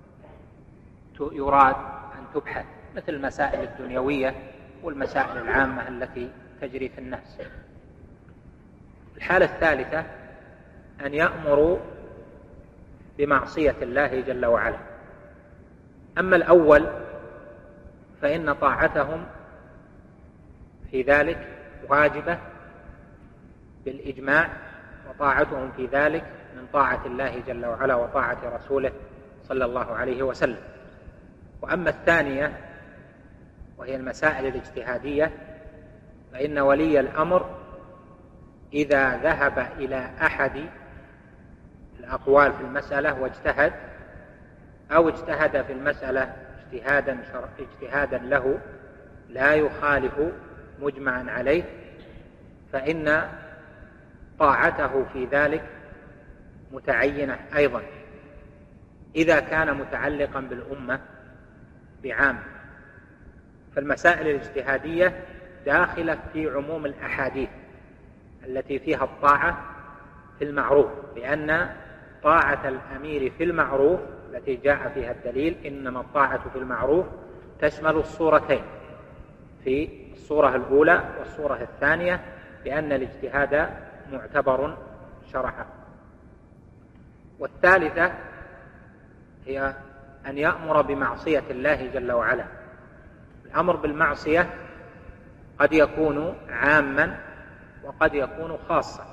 يراد أن تبحث، مثل المسائل الدنيوية والمسائل العامة التي تجري في الناس. الحالة الثالثة أن يأمروا بمعصية الله جل وعلا. أما الأول فإن طاعتهم في ذلك واجبة بالإجماع، وطاعتهم في ذلك من طاعة الله جل وعلا وطاعة رسوله صلى الله عليه وسلم. وأما الثانية وهي المسائل الاجتهادية فإن ولي الأمر إذا ذهب إلى أحد الأقوال في المسألة واجتهد أو اجتهد في المسألة اجتهادا له لا يخالف مجمعا عليه، فإن طاعته في ذلك متعينة أيضا إذا كان متعلقا بالأمة بعام. فالمسائل الاجتهادية داخلة في عموم الأحاديث التي فيها الطاعة في المعروف، لأن طاعة الأمير في المعروف التي جاء فيها الدليل إنما الطاعة في المعروف تشمل الصورتين، في الصورة الأولى والصورة الثانية، لأن الاجتهاد معتبر شرعا. والثالثة هي أن يأمر بمعصية الله جل وعلا. الأمر بالمعصية قد يكون عاما وقد يكون خاصا،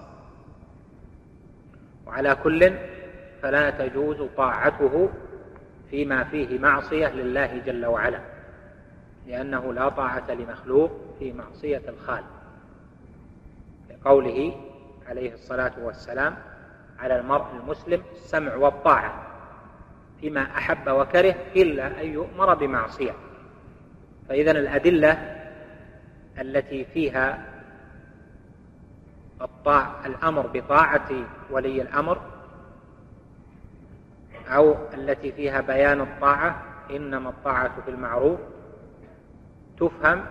وعلى كل فلا تجوز طاعته فيما فيه معصية لله جل وعلا، لأنه لا طاعة لمخلوق في معصية الخالق، لقوله عليه الصلاة والسلام: على المرء المسلم السمع والطاعة فيما أحب وكره إلا أن يؤمر بمعصية. فإذن الأدلة التي فيها الأمر بطاعة ولي الأمر أو التي فيها بيان الطاعة إنما الطاعة في المعروف تفهم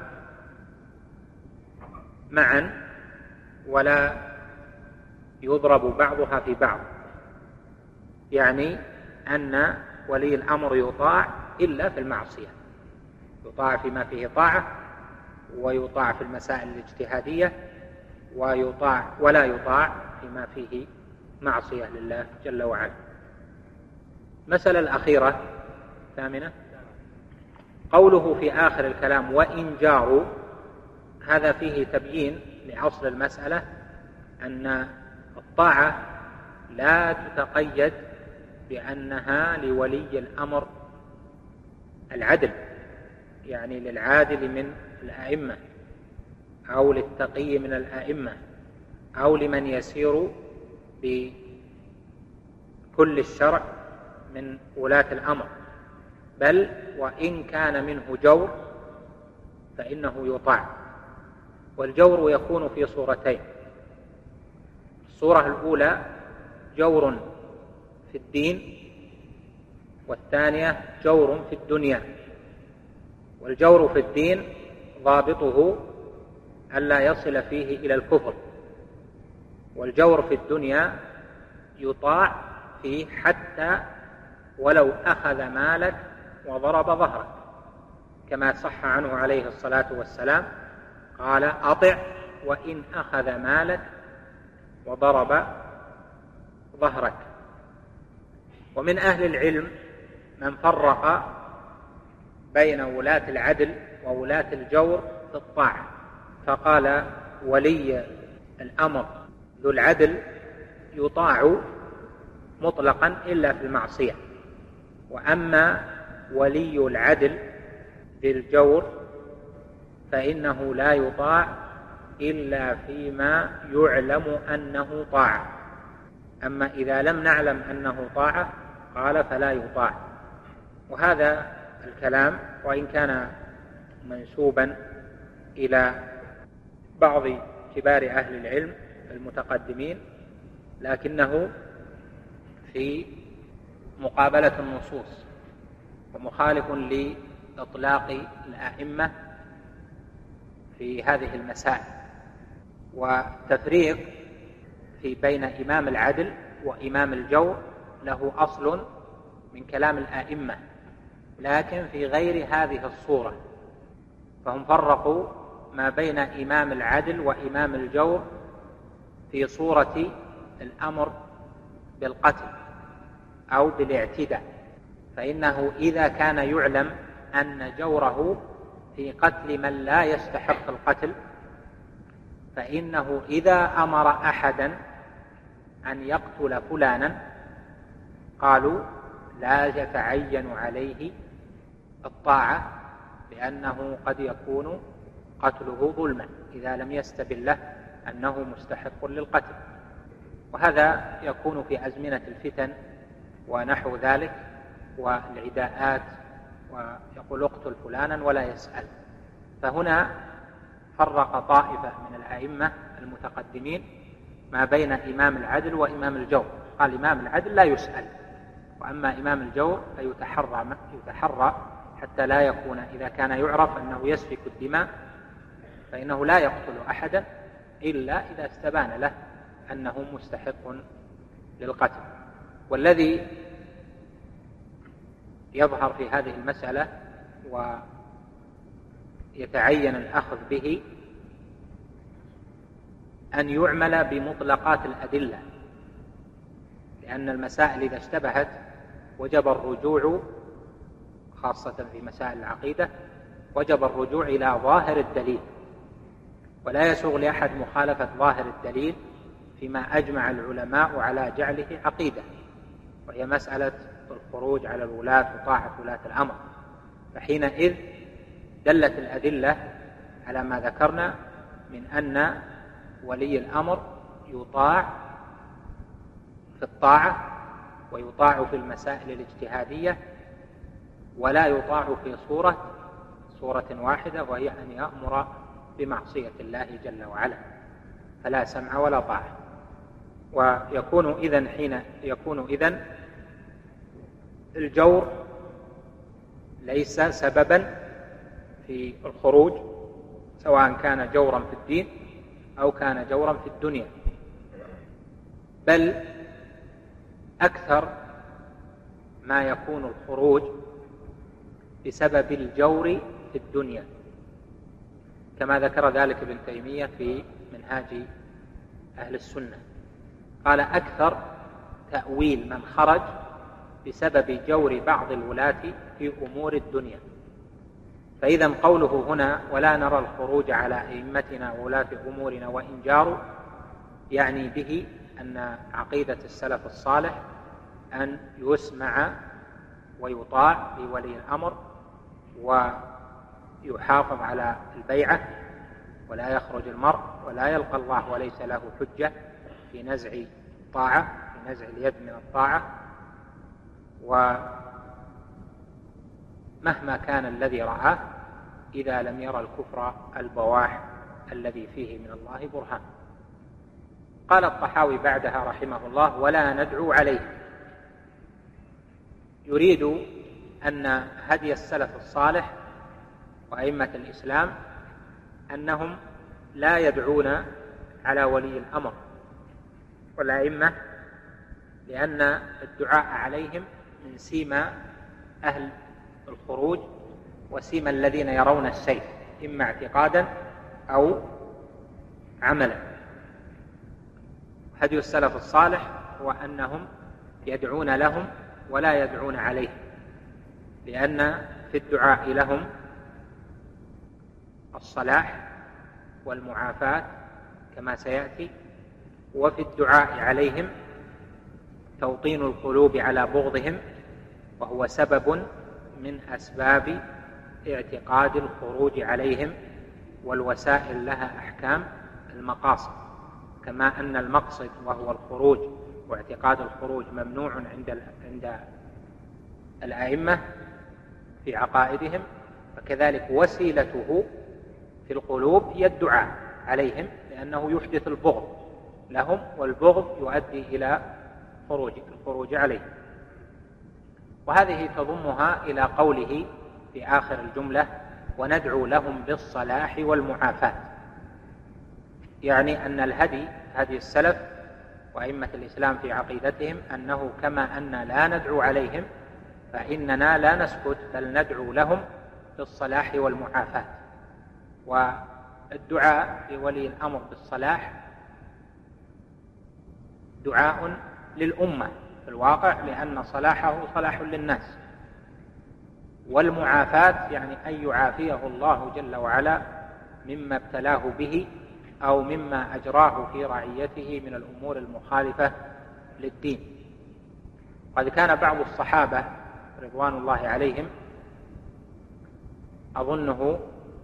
معا ولا يضرب بعضها في بعض، يعني أن ولي الأمر يطاع إلا في المعصية، يطاع فيما فيه طاعة، ويطاع في المسائل الاجتهادية، ولا يطاع فيما فيه معصية لله جل وعلا. المسألة الأخيرة ثامنة، قوله في آخر الكلام: وإن جاروا، هذا فيه تبيين لأصل المسألة، أن الطاعة لا تتقيد بأنها لولي الأمر العدل، يعني للعادل من الأئمة أو للتقي من الأئمة أو لمن يسير بكل الشرع من ولاة الأمر، بل وإن كان منه جور فإنه يطاع. والجور يكون في صورتين: الصورة الأولى جور في الدين، والثانية جور في الدنيا. والجور في الدين ضابطه ألا يصل فيه إلى الكفر، والجور في الدنيا يطاع فيه حتى ولو أخذ مالك وضرب ظهرك، كما صح عنه عليه الصلاة والسلام قال: أطع وإن أخذ مالك وضرب ظهرك. ومن أهل العلم من فرق بين ولاة العدل وولاة الجور في الطاعة، فقال: ولي الأمر ذو العدل يطاع مطلقا إلا في المعصية، وأما ولي العدل ذي الجور فإنه لا يطاع إلا فيما يعلم أنه طاعة، أما إذا لم نعلم أنه طاعة قال فلا يطاع. وهذا الكلام وإن كان منسوبا إلى بعض كبار أهل العلم المتقدمين، لكنه في مقابلة النصوص ومخالف لإطلاق الأئمة في هذه المسائل. وتفريق بين إمام العدل وإمام الجور له أصل من كلام الأئمة، لكن في غير هذه الصورة، فهم فرقوا ما بين إمام العدل وإمام الجور في صورة الأمر بالقتل أو بالاعتداء، فإنه إذا كان يعلم أن جوره في قتل من لا يستحق القتل، فإنه إذا أمر أحدا أن يقتل فلانا قالوا لا يتعين عليه الطاعة، لأنه قد يكون قتله ظلما إذا لم يستبن له أنه مستحق للقتل. وهذا يكون في أزمنة الفتن ونحو ذلك والعداءات، ويقول اقتل فلانا ولا يسأل. فهنا فرق طائفة من الأئمة المتقدمين ما بين إمام العدل وإمام الجور، قال إمام العدل لا يسأل، وأما إمام الجور فيتحرى حتى لا يكون، إذا كان يعرف أنه يسفك الدماء فإنه لا يقتل أحدا إلا إذا استبان له أنه مستحق للقتل. والذي يظهر في هذه المسألة ويتعين الأخذ به أن يعمل بمطلقات الأدلة، لأن المسائل إذا اشتبهت وجب الرجوع، خاصة في مسائل العقيدة، وجب الرجوع إلى ظاهر الدليل، ولا يسوغ لأحد مخالفة ظاهر الدليل فيما أجمع العلماء على جعله عقيدة، وهي مسألة الخروج على الولاة وطاعة ولاة الأمر. فحينئذ دلت الأدلة على ما ذكرنا من أن ولي الأمر يطاع في الطاعة ويطاع في المسائل الاجتهادية، ولا يطاع في صورة واحدة، وهي أن يأمر بمعصية الله جل وعلا، فلا سمع ولا طاعة. ويكون إذن الجور ليس سببا في الخروج، سواء كان جورا في الدين أو كان جورا في الدنيا، بل أكثر ما يكون الخروج بسبب الجور في الدنيا، كما ذكر ذلك ابن تيمية في منهاج أهل السنة، قال أكثر تأويل من خرج بسبب جور بعض الولاة في أمور الدنيا. فإذا قوله هنا ولا نرى الخروج على أئمتنا وولاة أمورنا وإن جاروا، يعني به أن عقيدة السلف الصالح أن يسمع ويطاع لولي الأمر، ويحافظ على البيعة، ولا يخرج المرء ولا يلقى الله وليس له حجة في نزع الطاعة، في نزع اليد من الطاعة، ومهما كان الذي رآه إذا لم يرى الكفر البواح الذي فيه من الله برهان. قال الطحاوي بعدها رحمه الله ولا ندعو عليه، يريد أن هدي السلف الصالح وأئمة الإسلام أنهم لا يدعون على ولي الأمر والأئمة، لأن الدعاء عليهم من سيما أهل الخروج وسيما الذين يرون السيف إما اعتقادا أو عملا. هدي السلف الصالح هو أنهم يدعون لهم ولا يدعون عليهم، لأن في الدعاء لهم الصلاح والمعافاة كما سيأتي، وفي الدعاء عليهم توطين القلوب على بغضهم، وهو سبب من أسباب اعتقاد الخروج عليهم، والوسائل لها أحكام المقاصد، كما أن المقصد وهو الخروج واعتقاد الخروج ممنوع عند الأئمة في عقائدهم، فكذلك وسيلته في القلوب هي الدعاء عليهم، لأنه يحدث البغض لهم، والبغض يؤدي إلى الخروج عليهم. وهذه تضمها إلى قوله في آخر الجملة وندعو لهم بالصلاح والمعافاة، يعني أن هدي السلف وأئمة الإسلام في عقيدتهم أنه كما أن لا ندعو عليهم فإننا لا نسكت، بل ندعو لهم بالصلاح والمعافاة. والدعاء لولي الأمر بالصلاح دعاء للأمة في الواقع، لأن صلاحه صلاح للناس، والمعافاة يعني أن يعافيه الله جل وعلا مما ابتلاه به أو مما أجراه في رعيته من الأمور المخالفة للدين. قد كان بعض الصحابة رضوان الله عليهم، أظنه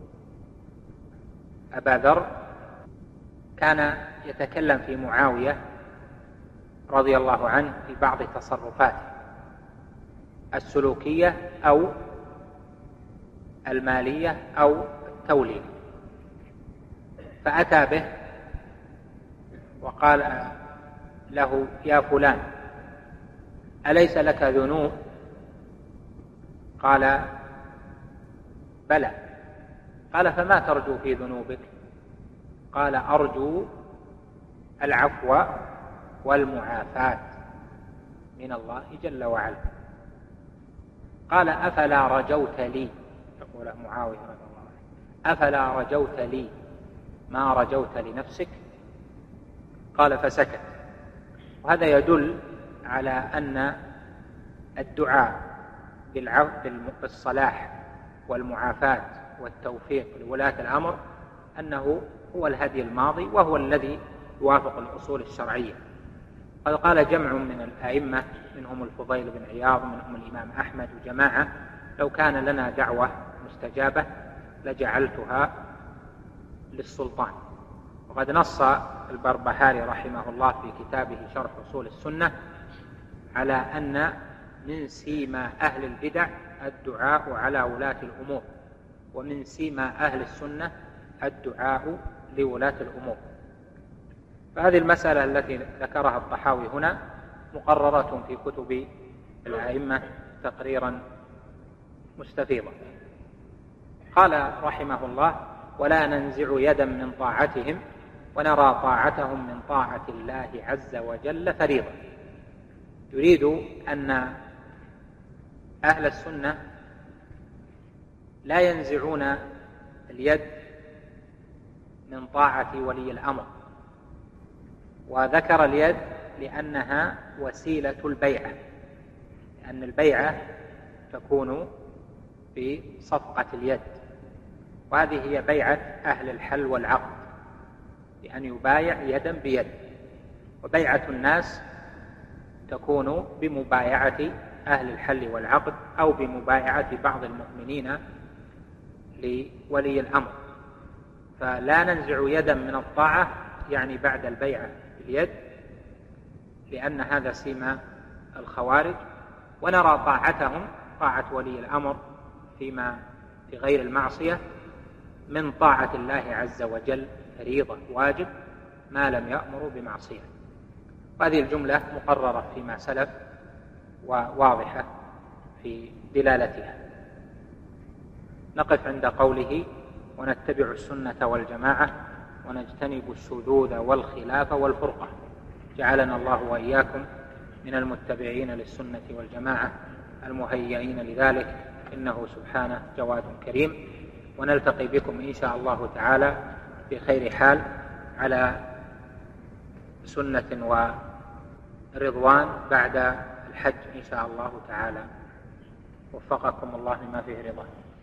أبا ذر، كان يتكلم في معاوية رضي الله عنه في بعض تصرفاته السلوكية أو المالية أو التولية، فأتى به وقال له: يا فلان، أليس لك ذنوب؟ قال: بلى. قال: فما ترجو في ذنوبك؟ قال: أرجو العفو والمعافاة من الله جل وعلا. قال: أفلا رجوت لي، يقول معاوية رضي الله عنه، أفلا رجوت لي ما رجوت لنفسك؟ قال: فسكت. وهذا يدل على أن الدعاء بالصلاح والمعافاة والتوفيق لولاة الأمر أنه هو الهدي الماضي، وهو الذي يوافق الأصول الشرعية. قد قال جمع من الأئمة منهم الفضيل بن عياض، منهم الإمام أحمد وجماعة: لو كان لنا دعوة مستجابة لجعلتها للسلطان. وقد نص البربهاري رحمه الله في كتابه شرح أصول السنة على أن من سيما أهل البدع الدعاء على ولاة الأمور، ومن سيما أهل السنة الدعاء لولاة الأمور. فهذه المسألة التي ذكرها الطحاوي هنا مقررة في كتب الأئمة تقريرا مستفيضا. قال رحمه الله: ولا ننزع يدا من طاعتهم ونرى طاعتهم من طاعة الله عز وجل فريضة. يريد أن أهل السنة لا ينزعون اليد من طاعة ولي الأمر، وذكر اليد لأنها وسيلة البيعة، لأن البيعة تكون بصفقة اليد، وهذه هي بيعة أهل الحل والعقد، بأن يبايع يدا بيد. وبيعة الناس تكون بمبايعة أهل الحل والعقد أو بمبايعة بعض المؤمنين لولي الأمر. فلا ننزع يدا من الطاعة يعني بعد البيعة باليد، لأن هذا سيما الخوارج. ونرى طاعتهم، طاعة ولي الأمر فيما في غير المعصية، من طاعة الله عز وجل فريضة واجب ما لم يأمروا بمعصية. وهذه الجملة مقررة فيما سلف وواضحة في دلالتها. نقف عند قوله: ونتبع السنة والجماعة ونجتنب الشذوذ والخلاف والفرقة. جعلنا الله وإياكم من المتبعين للسنة والجماعة المهيئين لذلك، إنه سبحانه جواد كريم. ونلتقي بكم إن شاء الله تعالى في خير حال على سنة ورضوان بعد الحج إن شاء الله تعالى. وفقكم الله لما فيه رضاه.